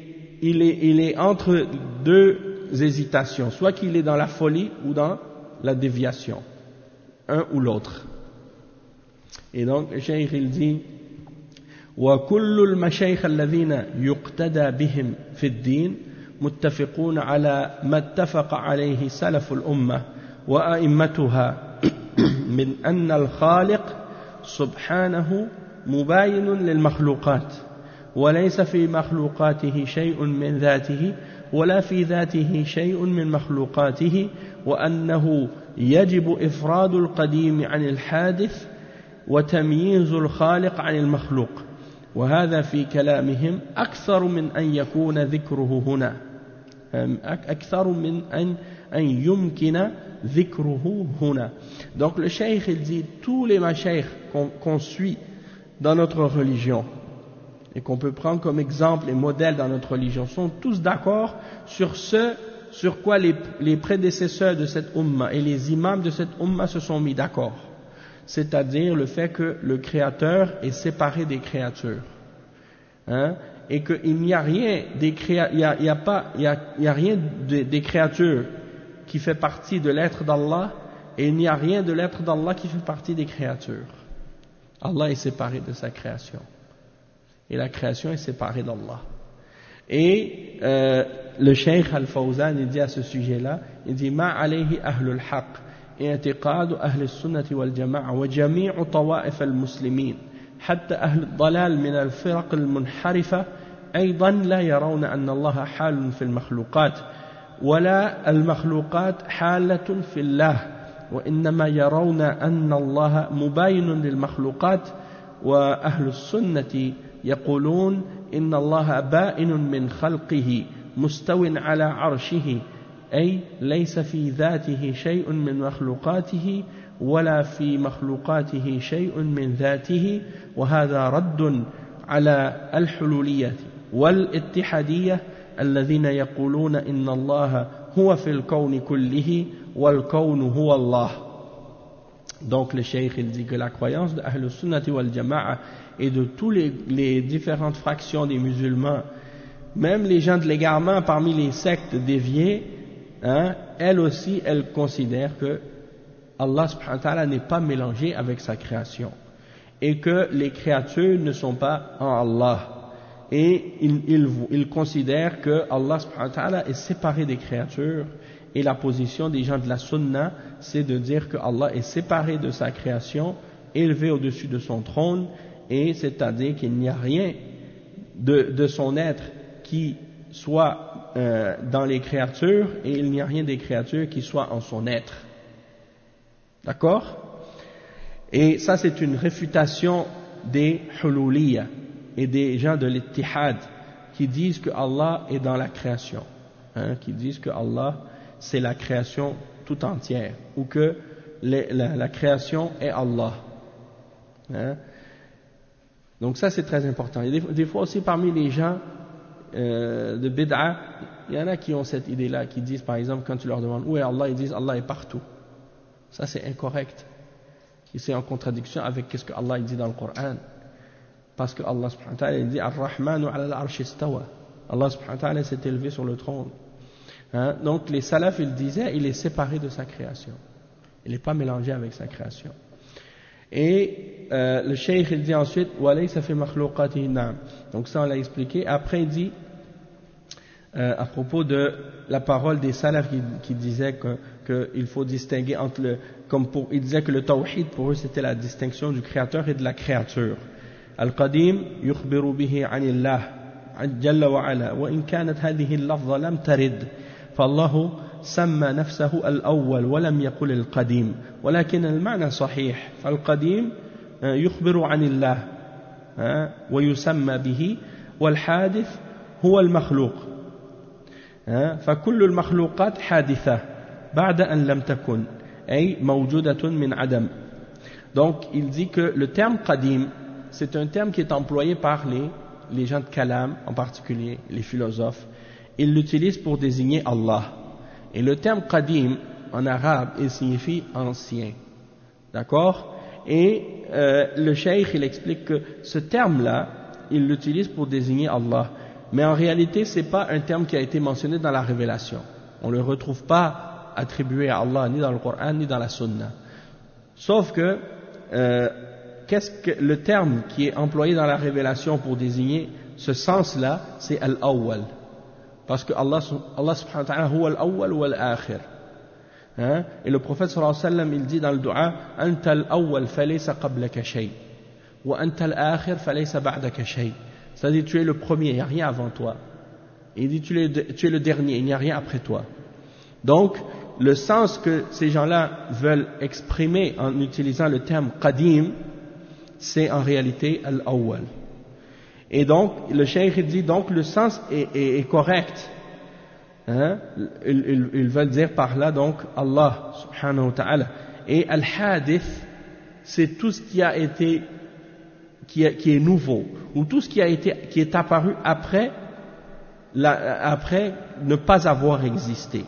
il est entre deux hésitations, soit qu'il est dans la folie ou dans la déviation, un ou l'autre. Et donc le cheikh il dit وكل المشايخ الذين يقتدى بهم في الدين متفقون على ما اتفق عليه سلف الأمة وأئمتها من أن الخالق سبحانه مباين للمخلوقات وليس في مخلوقاته شيء من ذاته ولا في ذاته شيء من مخلوقاته وأنه يجب إفراد القديم عن الحادث وتمييز الخالق عن المخلوق وهذا في كلامهم أكثر من أن يكون ذكره هنا أكثر من أن يمكن ذكره هنا. Donc le cheikh il dit tous les mashaykh qu'on suit dans notre religion et qu'on peut prendre comme exemple et modèle dans notre religion sont tous d'accord sur ce sur quoi les prédécesseurs de cette umma et les imams de cette umma se sont mis d'accord, c'est-à-dire le fait que le Créateur est séparé des créatures, et qu'il n'y a rien des créatures qui fait partie de l'être d'Allah et il n'y a rien de l'être d'Allah qui fait partie des créatures. Allah est séparé de sa création et la création est séparée d'Allah. Et le Cheikh Al-Fawzan il dit à ce sujet-là, il dit ma alayhi ahlul haqq اعتقاد أهل السنة والجماعة وجميع طوائف المسلمين حتى أهل الضلال من الفرق المنحرفة أيضا لا يرون أن الله حال في المخلوقات ولا المخلوقات حالة في الله وإنما يرون أن الله مباين للمخلوقات وأهل السنة يقولون إن الله بائن من خلقه مستو على عرشه أي ليس في ذاته شيء من مخلوقاته ولا في مخلوقاته شيء من ذاته وهذا رد على الحلولية والاتحادية الذين يقولون إن الله هو في الكون كله والكون هو الله. Donc le cheikh il dit que la croyance de Ahl Sunnati wal Jama'a et de tous les différentes fractions des musulmans, même les gens de l'égarement parmi les sectes déviées, elles aussi elles considèrent que Allah subhanahu wa ta'ala n'est pas mélangé avec sa création et que les créatures ne sont pas en Allah. Et ils considèrent que Allah subhanahu wa ta'ala est séparé des créatures et la position des gens de la sunna c'est de dire que Allah est séparé de sa création, élevé au-dessus de son trône, et c'est-à-dire qu'il n'y a rien de son être qui soit dans les créatures et il n'y a rien des créatures qui soit en son être. D'accord? Et ça c'est une réfutation des hululiyya et des gens de l'ittihad qui disent que Allah est dans la création, qui disent que Allah c'est la création tout entière ou que la création est Allah. Donc ça c'est très important. Et des fois aussi parmi les gens de bid'a, il y en a qui ont cette idée-là, qui disent par exemple quand tu leur demandes où est Allah, ils disent Allah est partout. Ça c'est incorrect. Et c'est en contradiction avec ce que Allah dit dans le Coran. Parce que Allah subhanahu wa ta'ala dit Ar-Rahmanu ala al-arsh istawa. Allah subhanahu wa ta'ala s'est élevé sur le trône. Donc les salafs ils disaient il est séparé de sa création. Il n'est pas mélangé avec sa création. Et le cheikh il dit ensuite walaysa fi makhluqatihi na'am. Donc ça on l'a expliqué. Après il dit à propos de la parole des salafs qui disaient qu'il faut distinguer entre ils disaient que le tawhid pour eux c'était la distinction du créateur et de la créature. Al-Qadim yukhbiru bihi 'anillah jalla wa ala wa in kanat hadhihi al-lafza lam tarid فالله سمى نفسه الأول ولم يقل القديم ولكن المعنى صحيح فالقديم يخبر عن الله ويسمى به والحادث هو المخلوق فكل المخلوقات حادثة بعد أن لم تكن أي موجودة من عدم. Donc il dit que le terme qadim c'est un terme qui est employé par les gens de Kalam en particulier, les philosophes. Ils l'utilisent pour désigner Allah. Et le terme qadim en arabe il signifie ancien. D'accord? Et le cheikh il explique que ce terme là il l'utilise pour désigner Allah. Mais en réalité c'est pas un terme qui a été mentionné dans la révélation. On ne le retrouve pas attribué à Allah ni dans le Coran ni dans la Sunna. Sauf que qu'est-ce que le terme qui est employé dans la révélation pour désigner ce sens là c'est al-awwal. Parce que Allah subhanahu wa ta'ala huwa al-awwal wa al-akhir. Et le prophète sallallahu alayhi wa sallam il dit dans le dua anta al-awwal falaysa qablaka shay wa anta al-akhir falaysa ba'daka shay. C'est-à-dire tu es le premier, il n'y a rien avant toi. Et il dit tu es le dernier, il n'y a rien après toi. Donc le sens que ces gens-là veulent exprimer en utilisant le terme qadim c'est en réalité al-awwal. Et donc le cheikh dit donc le sens est correct. Ils veulent dire par là donc Allah subhanahu wa ta'ala. Et al-hadith c'est tout ce qui a été qui est nouveau ou tout ce qui est apparu après ne pas avoir existé.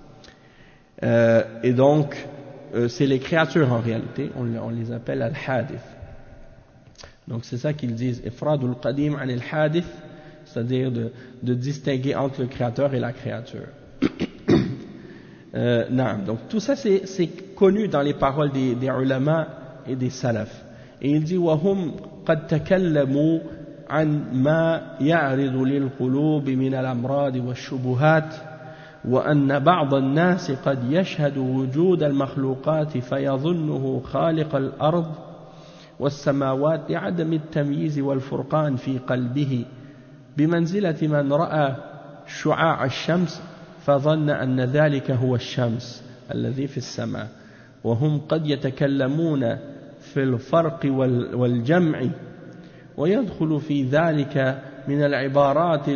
Et donc c'est les créatures en réalité, on les appelle al-hadith. Donc c'est ça qu'ils disent ifradul qadim an al-hadith, c'est-à-dire de distinguer entre le créateur et la créature. Donc tout ça c'est connu dans les paroles des ulama et des salafs. Et il dit وهم قد تكلموا عن ما يعرض للقلوب من الأمراض والشبهات وأن بعض الناس قد يشهد وجود المخلوقات فيظنه خالق الأرض والسماوات لعدم التمييز والفرقان في قلبه بمنزلة من رأى شعاع الشمس فظن أن ذلك هو الشمس الذي في السماء وهم قد يتكلمون في الفرق والجمع ويدخل في ذلك من العبارات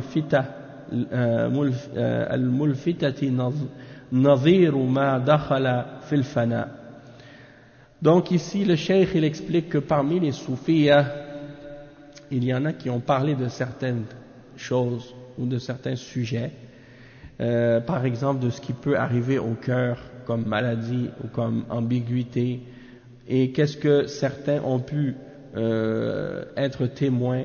الملفتة نظير ما دخل في الفناء. Donc ici le cheikh il explique que parmi les soufis il y en a qui ont parlé de certaines choses ou de certains sujets, par exemple de ce qui peut arriver au cœur comme maladie ou comme ambiguïté, et qu'est-ce que certains ont pu être témoins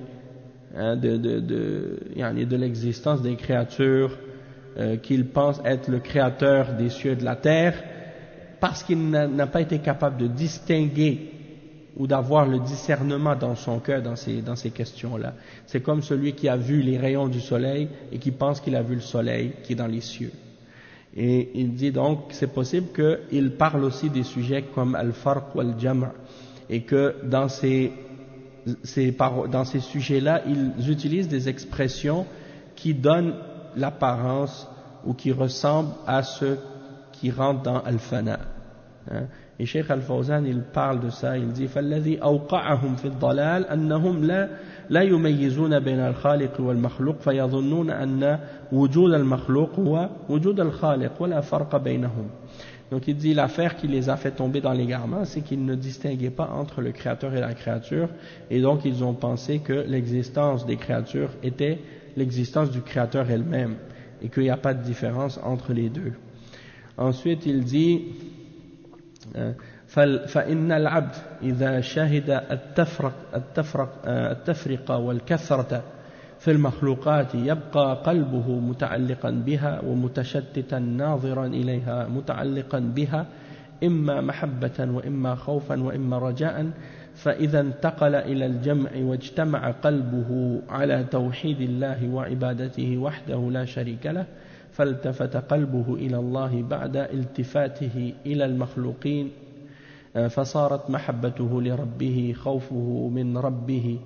de l'existence des créatures qu'ils pensent être le créateur des cieux et de la terre, parce qu'il n'a pas été capable de distinguer ou d'avoir le discernement dans son cœur dans ces questions-là. C'est comme celui qui a vu les rayons du soleil et qui pense qu'il a vu le soleil qui est dans les cieux. Et il dit donc c'est possible qu'il parle aussi des sujets comme al-farq ou al-jam' et que dans ces sujets-là, ils utilisent des expressions qui donnent l'apparence ou qui ressemblent à ceux qui rentrent dans al-fana. Et Cheikh Al-Fawzan il parle de ça, il dit فالذي أوقعهم في الضلال أنهم لا يميزون بين الخالق والمخلوق فيظنون أن وجود المخلوق هو وجود الخالق ولا فرق بينهم. Donc il dit l'affaire qui les a fait tomber dans l'égarement, c'est qu'ils ne distinguaient pas entre le créateur et la créature, et donc ils ont pensé que l'existence des créatures était l'existence du créateur elle-même et qu'il n'y a pas de différence entre les deux. Ensuite il dit فإن العبد إذا شهد التفرق والكثرة في المخلوقات يبقى قلبه متعلقا بها ومتشتتا ناظرا إليها متعلقا بها إما محبة وإما خوفا وإما رجاء فإذا انتقل إلى الجمع واجتمع قلبه على توحيد الله وعبادته وحده لا شريك له فالتفت قلبه إلى الله بعد التفاته إلى المخلوقين فصارت محبته لربه خوفه من ربه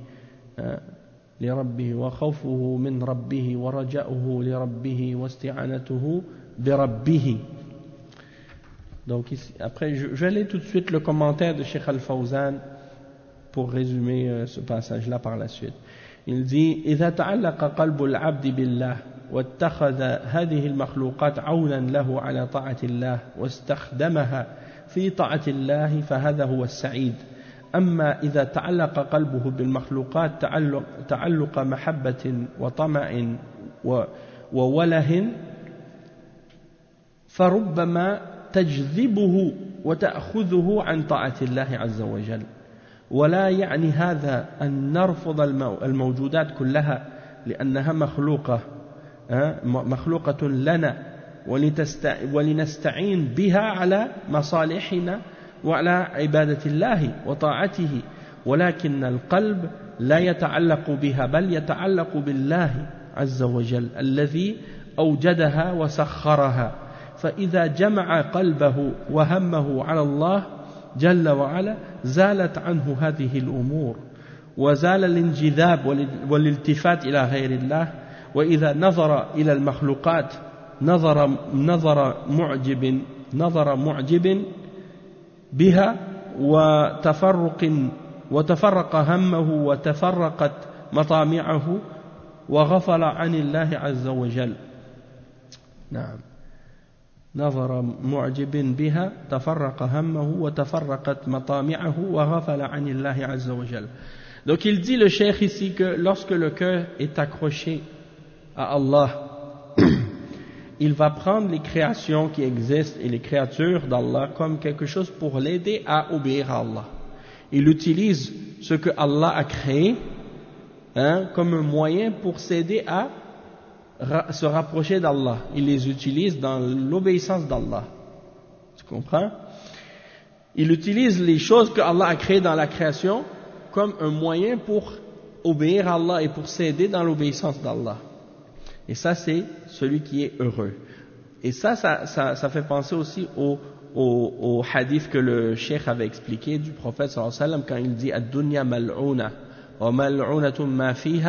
وخوفه من ربه ورجاؤه لربه واستعانته بربه. Donc ici, après je vais aller tout de suite le commentaire de Cheikh Al-Fawzan pour résumer ce passage là par la suite. Il dit إذا تعلق قلب العبد بالله واتخذ هذه المخلوقات عونا له على طاعة الله واستخدمها في طاعة الله فهذا هو السعيد. أما إذا تعلق قلبه بالمخلوقات تعلق محبة وطمع ووله فربما تجذبه وتأخذه عن طاعة الله عز وجل. ولا يعني هذا أن نرفض الموجودات كلها لأنها مخلوقة لنا ولنستعين بها على مصالحنا وعلى عبادة الله وطاعته، ولكن القلب لا يتعلق بها بل يتعلق بالله عز وجل الذي أوجدها وسخرها، فإذا جمع قلبه وهمه على الله جل وعلا زالت عنه هذه الأمور وزال الانجذاب والالتفات إلى غير الله. وإذا نظر إلى المخلوقات نظر معجب بها وتفرق همه وتفرقت مطامعه وغفل عن الله عز وجل. نعم، نظر معجب بها تفرق همه وتفرقت مطامعه وغفل عن الله عز وجل. Donc il dit le cheikh ici que lorsque le cœur est accroché à Allah, il va prendre les créations qui existent et les créatures d'Allah comme quelque chose pour l'aider à obéir à Allah. Il utilise ce que Allah a créé comme un moyen pour s'aider à se rapprocher d'Allah. Il les utilise dans l'obéissance d'Allah. Tu comprends? Il utilise les choses que Allah a créées dans la création comme un moyen pour obéir à Allah et pour s'aider dans l'obéissance d'Allah. Et ça, c'est celui qui est heureux. Et ça fait penser aussi au hadith que le cheikh avait expliqué du prophète sallallahu alayhi wa sallam quand il dit « Ad-dunya mal'una wa mal'unatun ma fiha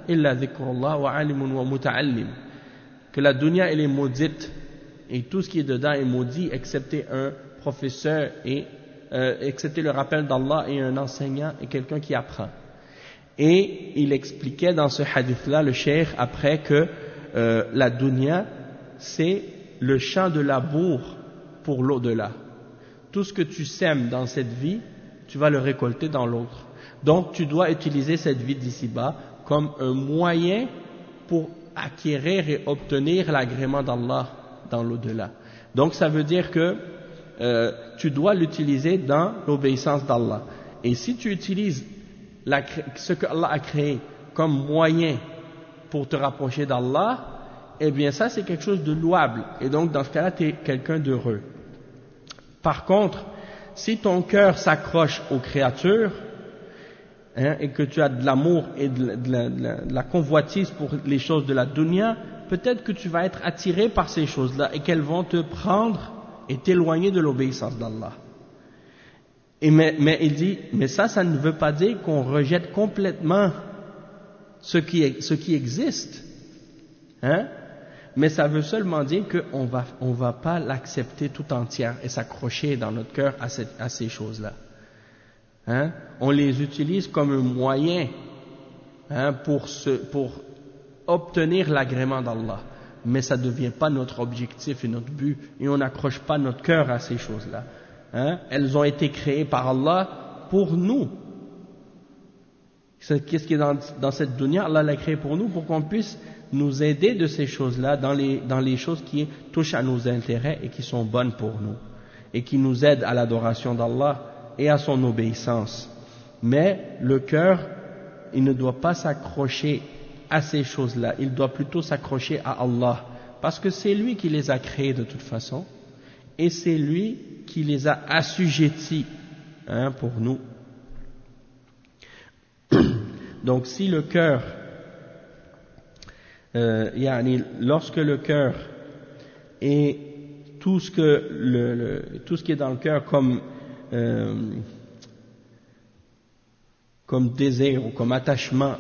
illa dhikrullah wa alimun wa muta'allim, que la dunya elle est maudite et tout ce qui est dedans est maudit excepté un professeur et excepté le rappel d'Allah et un enseignant et quelqu'un qui apprend. Et il expliquait dans ce hadith-là, le cheikh, après que la dunya, c'est le champ de labour pour l'au-delà. Tout ce que tu sèmes dans cette vie, tu vas le récolter dans l'autre. Donc tu dois utiliser cette vie d'ici-bas comme un moyen pour acquérir et obtenir l'agrément d'Allah dans l'au-delà. Donc ça veut dire que tu dois l'utiliser dans l'obéissance d'Allah. Et si tu utilises ce que Allah a créé comme moyen pour te rapprocher d'Allah, eh bien ça c'est quelque chose de louable. Et donc dans ce cas-là, tu es quelqu'un d'heureux. Par contre, si ton cœur s'accroche aux créatures, et que tu as de l'amour et de la convoitise pour les choses de la dunya, peut-être que tu vas être attiré par ces choses-là et qu'elles vont te prendre et t'éloigner de l'obéissance d'Allah. Mais il dit, mais ça ne veut pas dire qu'on rejette complètement ce qui existe, mais ça veut seulement dire qu'on va pas l'accepter tout entière et s'accrocher dans notre cœur à ces choses-là. On les utilise comme un moyen pour obtenir l'agrément d'Allah, mais ça ne devient pas notre objectif et notre but, et on n'accroche pas notre cœur à ces choses-là. Elles ont été créées par Allah pour nous. Qu'est-ce qui est dans cette dunya? Allah l'a créé pour nous, pour qu'on puisse nous aider de ces choses-là dans les choses qui touchent à nos intérêts et qui sont bonnes pour nous, et qui nous aident à l'adoration d'Allah et à son obéissance. Mais le cœur, il ne doit pas s'accrocher à ces choses-là, il doit plutôt s'accrocher à Allah, parce que c'est lui qui les a créés de toute façon, et c'est lui qui les a assujettis pour nous. Donc si le cœur, lorsque le cœur et tout ce qui est dans le cœur comme désir ou comme attachement,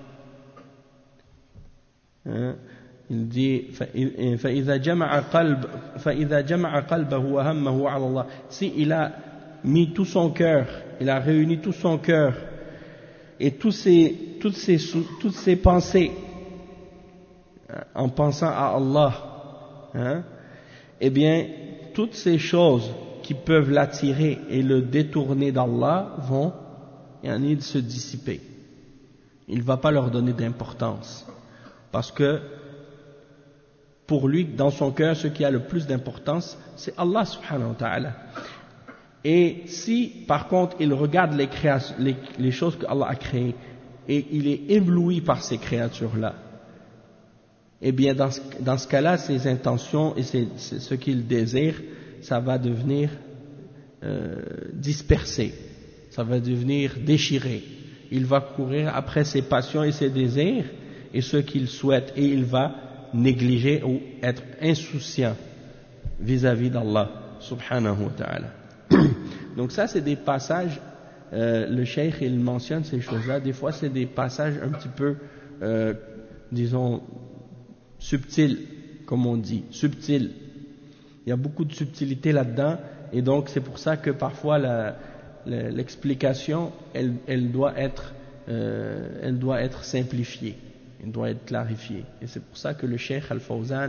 il dit فإذا جمع قلبه وهمه على الله, si il a mis tout son cœur, il a réuni tout son cœur et toutes ses pensées en pensant à Allah, eh bien toutes ces choses qui peuvent l'attirer et le détourner d'Allah vont se dissiper. Il ne va pas leur donner d'importance, parce que pour lui, dans son cœur, ce qui a le plus d'importance, c'est Allah subhanahu wa ta'ala. Et si, par contre, il regarde les choses que Allah a créées, et il est ébloui par ces créatures-là, eh bien, dans ce cas-là, ses intentions et ce qu'il désire, ça va devenir dispersé, ça va devenir déchiré. Il va courir après ses passions et ses désirs, et ce qu'il souhaite, et il va négliger ou être insouciant vis-à-vis d'Allah subhanahu wa ta'ala. Donc ça c'est des passages, le cheikh il mentionne ces choses-là, des fois c'est des passages un petit peu disons subtils, comme on dit, subtils. Il y a beaucoup de subtilité là-dedans, et donc c'est pour ça que parfois l'explication elle doit être simplifiée, elle doit être clarifiée, et c'est pour ça que le cheikh Al-Fawzan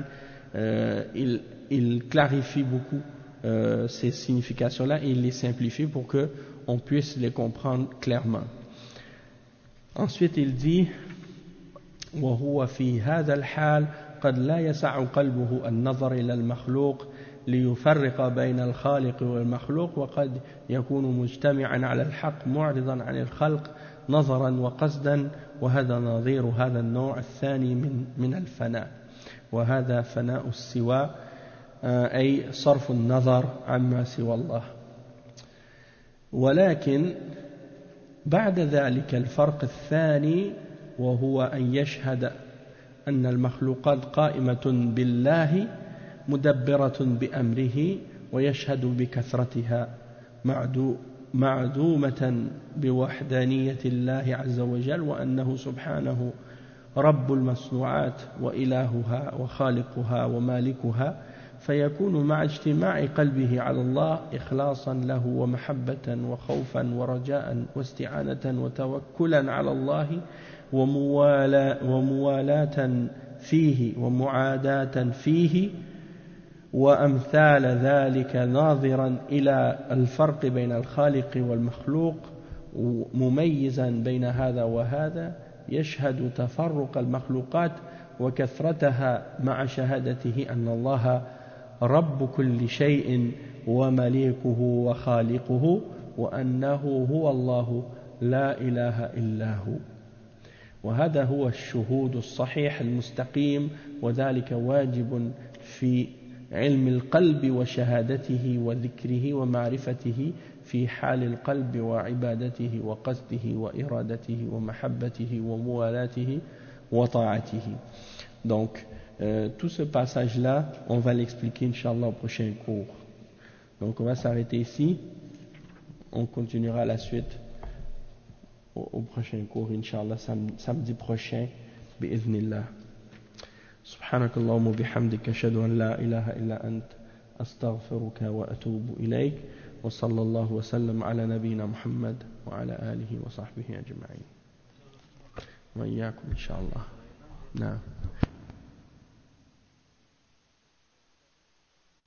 il clarifie beaucoup ces significations-là, et il les simplifie pour que on puisse les comprendre clairement. Ensuite il dit وهو في هذا الحال قد لا يسع قلبه النظر إلى المخلوق ليفرق بين الخالق والمخلوق، وقد يكون مجتمعا على الحق معرضا عن الخلق نظرا وقصدا، وهذا نظير هذا النوع الثاني من الفناء، وهذا فناء السوى أي صرف النظر عما سوى الله. ولكن بعد ذلك الفرق الثاني وهو أن يشهد أن المخلوقات قائمة بالله مدبرة بأمره، ويشهد بكثرتها معدومة بوحدانية الله عز وجل، وأنه سبحانه رب المصنوعات وإلهها وخالقها ومالكها، فيكون مع اجتماع قلبه على الله إخلاصا له ومحبة وخوفا ورجاء واستعانة وتوكلا على الله وموالاة فيه ومعاداة فيه وأمثال ذلك، ناظرا إلى الفرق بين الخالق والمخلوق مميزا بين هذا وهذا، يشهد تفرق المخلوقات وكثرتها مع شهادته أن الله رب كل شيء ومليكه وخالقه، وأنه هو الله لا إله إلا هو. وهذا هو الشهود الصحيح المستقيم، وذلك واجب في علم القلب وشهادته وذكره ومعرفته في حال القلب وعبادته وقصده وإرادته ومحبته وموالاته وطاعته. Donc, tout ce passage-là, on va l'expliquer, Inch'Allah, au prochain cours. Donc, on va s'arrêter ici. On continuera la suite au prochain cours, Inch'Allah, samedi prochain, bi'idhnillah. سبحانك اللهم وبحمدك أشهد أن لا إله إلا أنت أستغفرك وأتوب إليك، وصلى الله وسلم على نبينا محمد وعلى آله وصحبه أجمعين وإياكم إن شاء الله. نعم.